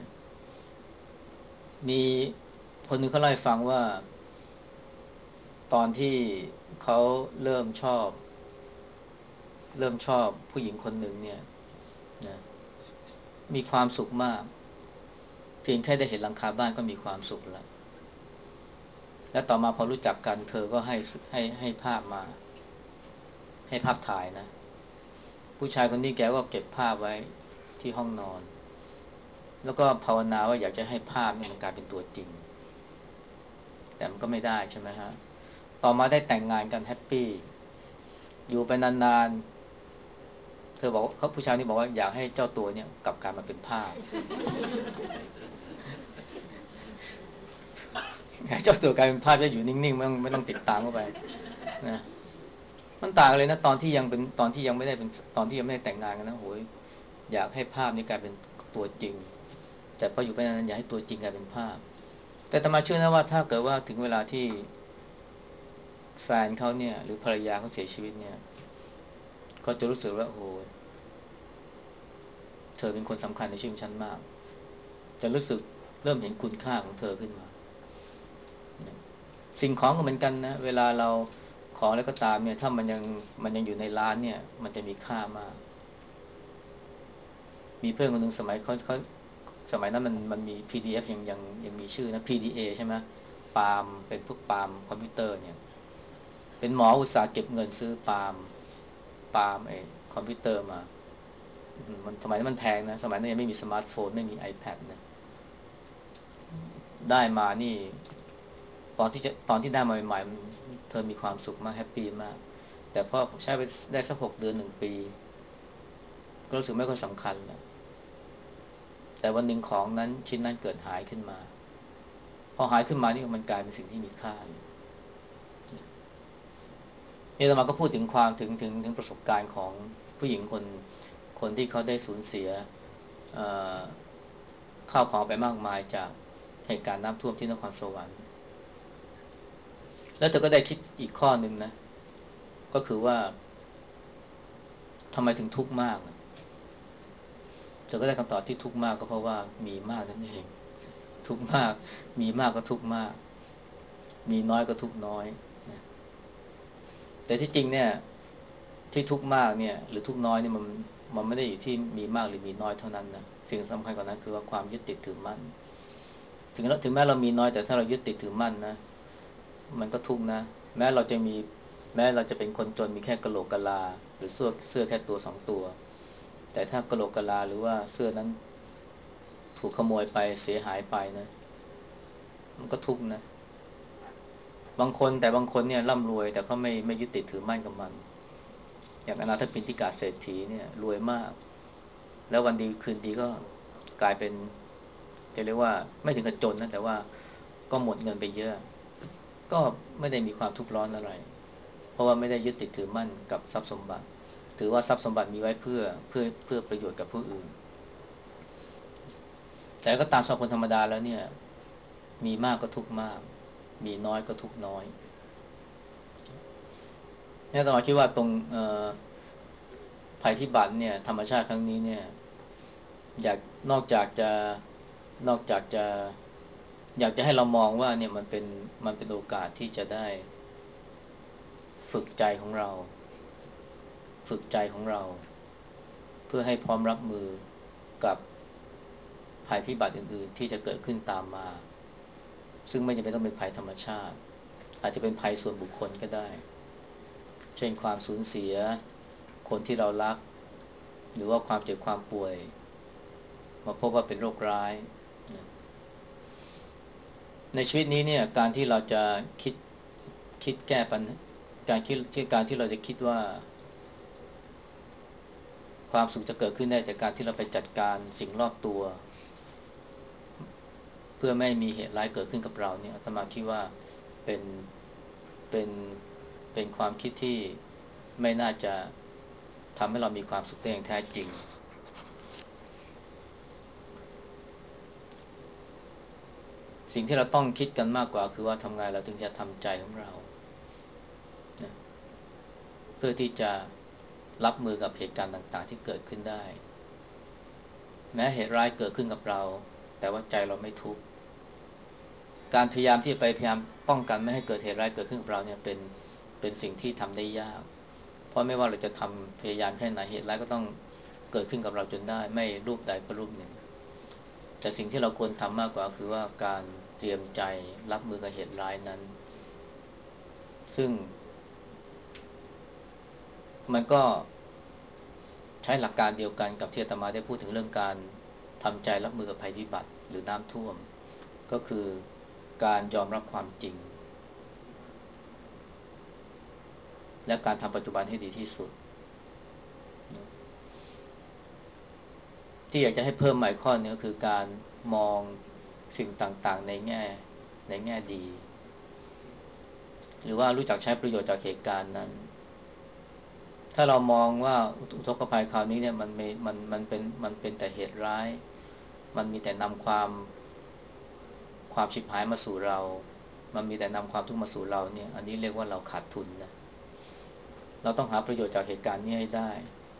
Speaker 1: มีคนหนึ่งเขาเล่าให้ฟังว่าตอนที่เขาเริ่มชอบเริ่มชอบผู้หญิงคนหนึ่งเนี่ยนะมีความสุขมากเพียงแค่ได้เห็นหลังคาบ้านก็มีความสุขแล้วแล้วต่อมาพอรู้จักกันเธอก็ให้ให้ให้ภาพมาให้ภาพถ่ายนะผู้ชายคนนี้แกก็เก็บภาพไว้ที่ห้องนอนแล้วก็ภาวนาว่าอยากจะให้ภาพนี่มันกลายเป็นตัวจริงแต่มันก็ไม่ได้ใช่ไหมฮะต่อมาได้แต่งงานกันแฮปปี้อยู่ไปนานๆเธอบอกเขาผู้ชายนี่บอกว่าอยากให้เจ้าตัวเนี่ยกลับกลายมาเป็นภาพเจ้าตัวกลายเป็นภาพจะอยู่นิ่งๆไม่ต้องไม่ต้องติดตามเข้าไปนะมันต่างเลยนะตอนที่ยังเป็นตอนที่ยังไม่ได้เป็นตอนที่ยังไม่ได้แต่งงานกันนะโหยอยากให้ภาพนี้กลายเป็นตัวจริงแต่พออยู่ไปนานๆอยากให้ตัวจริงกลายเป็นภาพแต่อาตมาเชื่อนะว่าถ้าเกิดว่าถึงเวลาที่แฟนเขาเนี่ยหรือภรรยาเขาเสียชีวิตเนี่ยเขาจะรู้สึกว่าโอ้โหเธอเป็นคนสำคัญในชีวิตฉันมากจะรู้สึกเริ่มเห็นคุณค่าของเธอขึ้นมาสิ่งของก็เหมือนกันนะเวลาเราของแล้วก็ตามเนี่ยถ้ามันยังมันยังอยู่ในร้านเนี่ยมันจะมีค่ามากมีเพื่อนคนหนึ่งสมัยเขาเขาสมัยนั้นมันมันมี พี ดี เอฟ ยังยังยังมีชื่อนะ พี ดี เอ ใช่ไหมปาล์มเป็นพวกปาล์มคอมพิวเตอร์เนี่ยเป็นหมออุตสาห์เก็บเงินซื้อปาล์มปาล์มไอ้คอมพิวเตอร์มามันสมัยนั้นมันแพงนะสมัยนั้นยังไม่มีสมาร์ทโฟนไม่มี iPad นะได้มานี่ตอนที่จะตอนที่ได้มาใหม่ๆเธอมีความสุขมากแฮปปี้มากแต่พอใช้ไปได้สักหกเดือนหนึ่งปีก็รู้สึกไม่ค่อยสำคัญแล้วแต่วันหนึ่งของนั้นชิ้นนั้นเกิดหายขึ้นมาพอหายขึ้นมานี่มันกลายเป็นสิ่งที่มีค่าเลยนี่เรามาก็พูดถึงความถึงถึงถึงประสบการณ์ของผู้หญิงคนคนที่เขาได้สูญเสียข้าวของไปมากมายจากเหตุการณ์น้ำท่วมที่นครสวรรค์แล้วเธอก็ได้คิดอีกข้อหนึ่งนะก็คือว่าทำไมถึงทุกข์มากเธอก็ได้คำตอบที่ทุกข์มากก็เพราะว่ามีมากนั่นเองทุกข์มากมีมากก็ทุกข์มากมีน้อยก็ทุกข์น้อยนะแต่ที่จริงเนี่ยที่ทุกข์มากเนี่ยหรือทุกข์น้อยเนี่ยมันมันไม่ได้อยู่ที่มีมากหรือมีน้อยเท่านั้นนะสิ่งสำคัญกว่านั้นคือว่าความยึดติดถือมั่นถึงถึงแม้เรามีน้อยแต่ถ้าเรายึดติดถือมั่นนะมันก็ทุกข์นะแม้เราจะมีแม้เราจะเป็นคนจนมีแค่กะโหลกกะลาหรือเสื้อเสื้อแค่ตัวสองตัวแต่ถ้ากะโหลกกะลาหรือว่าเสื้อนั้นถูกขโมยไปเสียหายไปนะมันก็ทุกข์นะบางคนแต่บางคนเนี่ยร่ำรวยแต่เขาไม่ไม่ยึดติดถือมั่นกับมันอย่างอนาถปิณฑิกาเศรษฐีเนี่ยรวยมากแล้ววันดีคืนดีก็กลายเป็นจะเรียกว่าไม่ถึงกับจนนะแต่ว่าก็หมดเงินไปเยอะก็ไม่ได้มีความทุกข์ร้อนอะไรเพราะว่าไม่ได้ยึดติดถือมั่นกับทรัพย์สมบัติถือว่าทรัพย์สมบัติมีไว้เพื่อเพื่อเพื่อประโยชน์กับผู้อื่นแต่ก็ตามสำหรับคนธรรมดาแล้วเนี่ยมีมากก็ทุกข์มากมีน้อยก็ทุกข์น้อยเนี่ยตมาคิดว่าตรงเอ่อภัยพิบัติเนี่ยธรรมชาติครั้งนี้เนี่ยอยากนอกจากจะนอกจากจะอยากจะให้เรามองว่าเนี่ยมันเป็นมันเป็นโอกาสที่จะได้ฝึกใจของเราฝึกใจของเราเพื่อให้พร้อมรับมือกับภัยพิบัติอื่นๆที่จะเกิดขึ้นตามมาซึ่งไม่จำเป็นต้องเป็นภัยธรรมชาติอาจจะเป็นภัยส่วนบุคคลก็ได้เช่นความสูญเสียคนที่เรารักหรือว่าความเจ็บความป่วยมาพบว่าเป็นโรคร้ายในชีวิตนี้เนี่ยการที่เราจะคิดคิดแก้ปัญหาการคิดที่การที่เราจะคิดว่าความสุขจะเกิดขึ้นได้จากการที่เราไปจัดการสิ่งรอบตัวเพื่อไม่มีเหตุร้ายเกิดขึ้นกับเราเนี่ยอาตมาคิดว่าเป็นเป็นเป็นความคิดที่ไม่น่าจะทำให้เรามีความสุขได้อย่างแท้จริงสิ่งที่เราต้องคิดกันมากกว่าคือว่าทำไงเราถึงจะทำใจของเรานะเพื่อที่จะรับมือกับเหตุการณ์ต่างๆที่เกิดขึ้นได้แม้เหตุร้ายเกิดขึ้นกับเราแต่ว่าใจเราไม่ทุกข์การพยายามที่จะไปพยายามป้องกันไม่ให้เกิดเหตุร้ายเกิดขึ้นกับเราเนี่ยเป็นเป็นสิ่งที่ทำได้ยากเพราะไม่ว่าเราจะทำพยายามแค่ไหนเหตุร้ายก็ต้องเกิดขึ้นกับเราจนได้ไม่รูปใดก็รูปหนึ่งแต่สิ่งที่เราควรทำมากกว่าคือว่าการเตรียมใจรับมือกับเหตุร้ายนั้นซึ่งมันก็ใช้หลักการเดียวกันกับที่อาตมาได้พูดถึงเรื่องการทำใจรับมือกับภัยพิบัติหรือน้ำท่วมก็คือการยอมรับความจริงและการทำปัจจุบันให้ดีที่สุดที่อยากจะให้เพิ่มใหม่ข้อนึงก็คือการมองสิ่งต่างๆในแง่ในแง่ดีหรือว่ารู้จักใช้ประโยชน์จากเหตุการณ์นั้นถ้าเรามองว่าอุทกภัยคราวนี้เนี่ยมันไม่มันมันเป็นมันเป็นแต่เหตุร้ายมันมีแต่นำความความฉิบหายมาสู่เรามันมีแต่นำความทุกข์มาสู่เราเนี่ยอันนี้เรียกว่าเราขาดทุนนะเราต้องหาประโยชน์จากเหตุการณ์นี้ให้ได้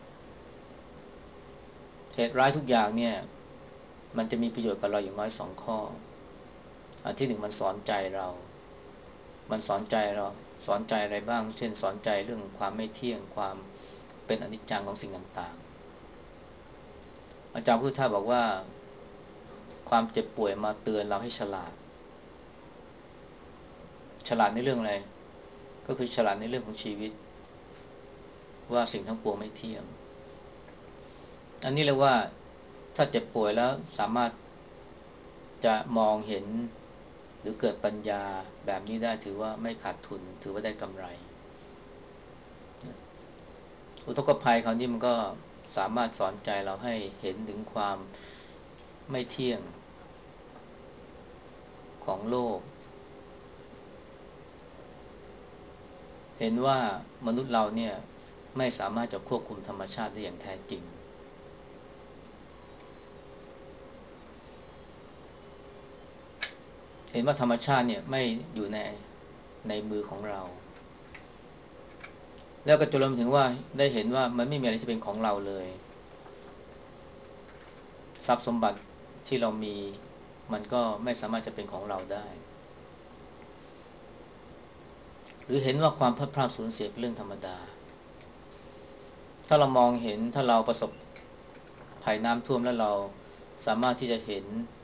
Speaker 1: เหตุร้ายทุกอย่างเนี่ยมันจะมีประโยชน์กับเราอย่างน้อยสองข้ออันที่หนึ่งมันสอนใจเรามันสอนใจเราสอนใจอะไรบ้างเช่นสอนใจเรื่องความไม่เที่ยงความเป็นอนิจจังของสิ่งต่างๆอาจารย์พุทธาบอกว่าความเจ็บป่วยมาเตือนเราให้ฉลาดฉลาดในเรื่องอะไรก็คือฉลาดในเรื่องของชีวิตว่าสิ่งทั้งปวงไม่เที่ยงอันนี้เรียกว่าถ้าเจ็บป่วยแล้วสามารถจะมองเห็นหรือเกิดปัญญาแบบนี้ได้ถือว่าไม่ขาดทุนถือว่าได้กำไรอุทกภัยคราวนี้มันก็สามารถสอนใจเราให้เห็นถึงความไม่เที่ยงของโลกเห็นว่ามนุษย์เราเนี่ยไม่สามารถจะควบคุมธรรมชาติได้อย่างแท้จริงเห็นว่าธรรมชาติเนี่ยไม่อยู่ในในมือของเราแล้วก็จะรวมถึงว่าได้เห็นว่ามันไม่มีอะไรที่เป็นของเราเลยทรัพย์สมบัติที่เรามีมันก็ไม่สามารถจะเป็นของเราได้หรือเห็นว่าความพลัดพรากสูญเสียเป็นเรื่องธรรมดาถ้าเรามองเห็นถ้าเราประสบภัยน้ำท่วมแล้วเราสามารถที่จะเห็น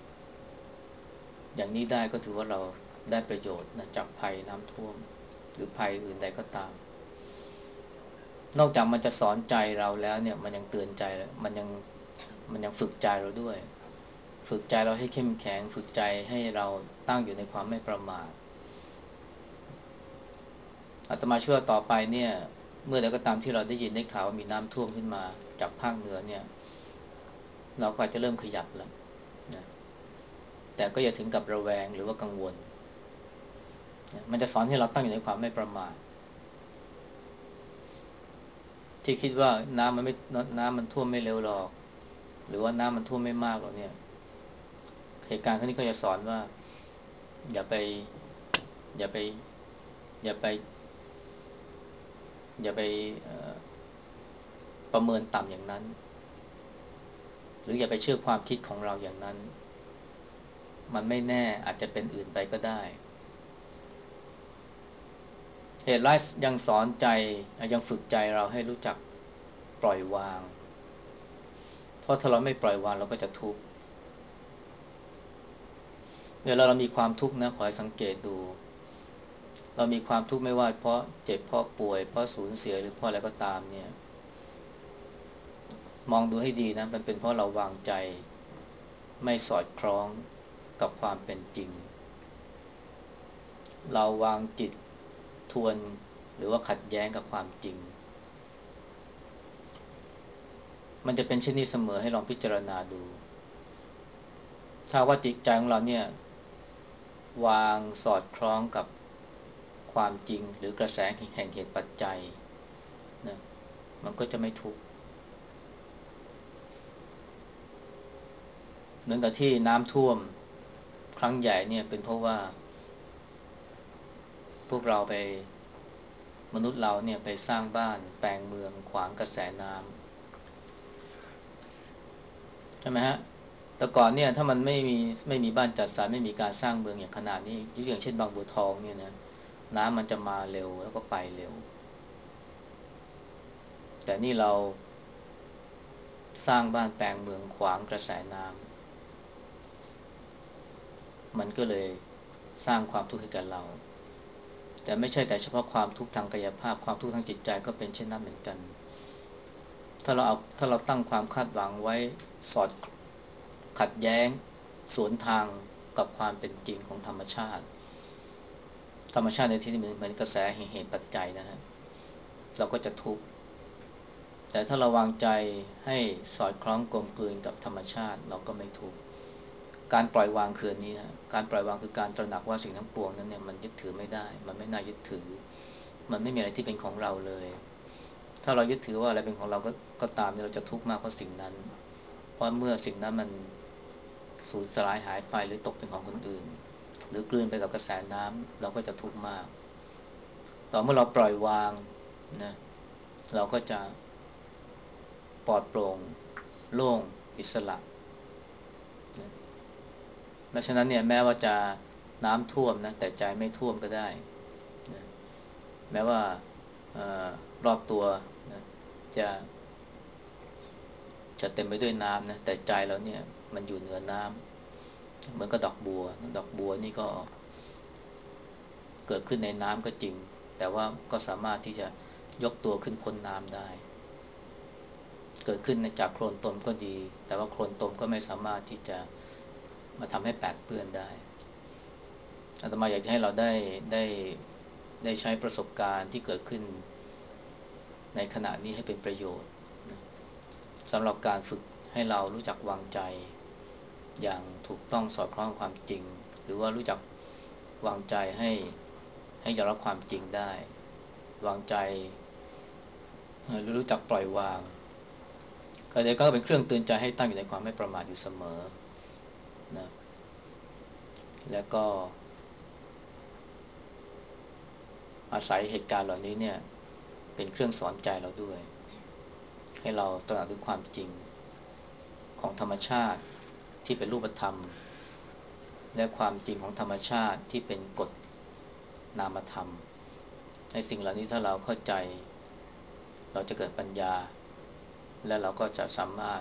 Speaker 1: อย่างนี้ได้ก็ถือว่าเราได้ประโยชน์นะจากภัยน้ำท่วมหรือภัยอื่นใดก็ตามนอกจากมันจะสอนใจเราแล้วเนี่ยมันยังเตือนใจมันยังมันยังฝึกใจเราด้วยฝึกใจเราให้เข้มแข็งฝึกใจให้เราตั้งอยู่ในความไม่ประมาทอาตมาเชื่อต่อไปเนี่ยเมื่อใดก็ตามที่เราได้ยินได้ข่าวว่ามีน้ำท่วมขึ้นมาจากภาคเหนือเนี่ยเราก็อาจจะเริ่มขยับแล้วนะแต่ก็อย่าถึงกับระแวงหรือว่ากังวลมันจะสอนให้เราตั้งอยู่ในความไม่ประมาทที่คิดว่าน้ำมันไม่น้ำมันท่วมไม่เร็วหรอกหรือว่าน้ำมันท่วมไม่มากหรอกเนี่ยเหตุการณ์ครั้งนี้ก็จะสอนว่าอย่าไปอย่าไปอย่าไปอย่าไปประเมินต่ำอย่างนั้นหรืออย่าไปเชื่อความคิดของเราอย่างนั้นมันไม่แน่อาจจะเป็นอื่นไปก็ได้เหตุร้ายยังสอนใจยังฝึกใจเราให้รู้จักปล่อยวางเพราะถ้าเราไม่ปล่อยวางเราก็จะทุกข์เวลาเรามีความทุกข์นะขอให้สังเกตดูเรามีความทุกข์ไม่ว่าเพราะเจ็บเพราะป่วยเพราะสูญเสียหรือเพราะอะไรก็ตามเนี่ยมองดูให้ดีนะมันเป็นเพราะเราวางใจไม่สอดคล้องกับความเป็นจริงเราวางจิตทวนหรือว่าขัดแย้งกับความจริงมันจะเป็นเช่นนี้เสมอให้ลองพิจารณาดูถ้าว่าจิตใจของเราเนี่ยวางสอดคล้องกับความจริงหรือกระแสแห่งเหตุปัจจัยนะมันก็จะไม่ทุกข์เหมือนกับที่น้ำท่วมครั้งใหญ่เนี่ยเป็นเพราะว่าพวกเราไปมนุษย์เราเนี่ยไปสร้างบ้านแปลงเมืองขวางกระแสน้ำใช่ไหมฮะแต่ก่อนเนี่ยถ้ามันไม่มีไม่มีบ้านจัดสรรไม่มีการสร้างเมืองอย่างขนาดนี้อย่างเช่นบางบัวทองเนี่ยนะน้ำมันจะมาเร็วแล้วก็ไปเร็วแต่นี่เราสร้างบ้านแปลงเมืองขวางกระแสน้ำมันก็เลยสร้างความทุกข์ให้แก่เราแต่ไม่ใช่แต่เฉพาะความทุกข์ทางกายภาพความทุกข์ทางจิตใจก็เป็นเช่นนั้นเหมือนกันถ้าเราเอาถ้าเราตั้งความคาดหวังไว้สอดขัดแย้งสวนทางกับความเป็นจริงของธรรมชาติธรรมชาติในที่นี้เหมือนเหมือนกระแสแห่งเหตุปัจจัยนะฮะเราก็จะทุกข์แต่ถ้าเราวางใจให้สอดคล้องกลมกลืนกับธรรมชาติเราก็ไม่ทุกข์การปล่อยวางคืออันนี้ฮะการปล่อยวางคือการตระหนักว่าสิ่งทั้งปวงนั้นเนี่ยมันยึดถือไม่ได้มันไม่น่ายึดถือมันไม่มีอะไรที่เป็นของเราเลยถ้าเรายึดถือว่าอะไรเป็นของเราก็ก็ตามเนี่ยเราจะทุกข์มากเพราะสิ่งนั้นเพราะเมื่อสิ่งนั้นมันสูญสลายหายไปหรือตกเป็นของคนอื่นหรือกลืนไปกับกระแสน้ำเราก็จะทุกข์มากต่อเมื่อเราปล่อยวางนะเราก็จะปลอดโปร่งโล่งอิสระนะดังนั้นเนี่ยแม้ว่าจะน้ำท่วมนะแต่ใจไม่ท่วมก็ได้นะแม้ว่าอรอบตัวนะจะจะเต็มไปด้วยน้ำนะแต่ใจเราเนี่ยมันอยู่เหนือน้ำเหมือนกับดอกบัวดอกบัวนี่ก็เกิดขึ้นในน้ำก็จริงแต่ว่าก็สามารถที่จะยกตัวขึ้นพ้นน้ำได้เกิดขึ้นจากโคลนตมก็ดีแต่ว่าโคลนตมก็ไม่สามารถที่จะมาทำให้แปดเปื้อนได้อาตมาอยากจะให้เราได้ได้ได้ใช้ประสบการณ์ที่เกิดขึ้นในขณะนี้ให้เป็นประโยชน์นะสำหรับการฝึกให้เรารู้จักวางใจอย่างถูกต้องสอดคล้องกับความจริงหรือว่ารู้จักวางใจให้ให้ยอมรับความจริงได้วางใจเอ่อรู้จักปล่อยวางก็เดี๋ยวก็เป็นเครื่องเตือนใจให้ตั้งอยู่ในความไม่ประมาทอยู่เสมอนะแล้วก็อาศัยเหตุการณ์เหล่านี้เนี่ยเป็นเครื่องสอนใจเราด้วยให้เราตระหนักถึงความจริงของธรรมชาติที่เป็นรูปธรรมและความจริงของธรรมชาติที่เป็นกฎนามธรรมในสิ่งเหล่านี้ถ้าเราเข้าใจเราจะเกิดปัญญาและเราก็จะสามารถ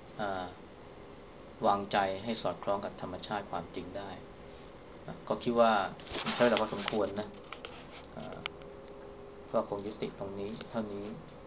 Speaker 1: วางใจให้สอดคล้องกับธรรมชาติความจริงได้ก็คิดว่าใช้เวลาพอสมควรนะก็คงยุติตรงนี้เท่านี้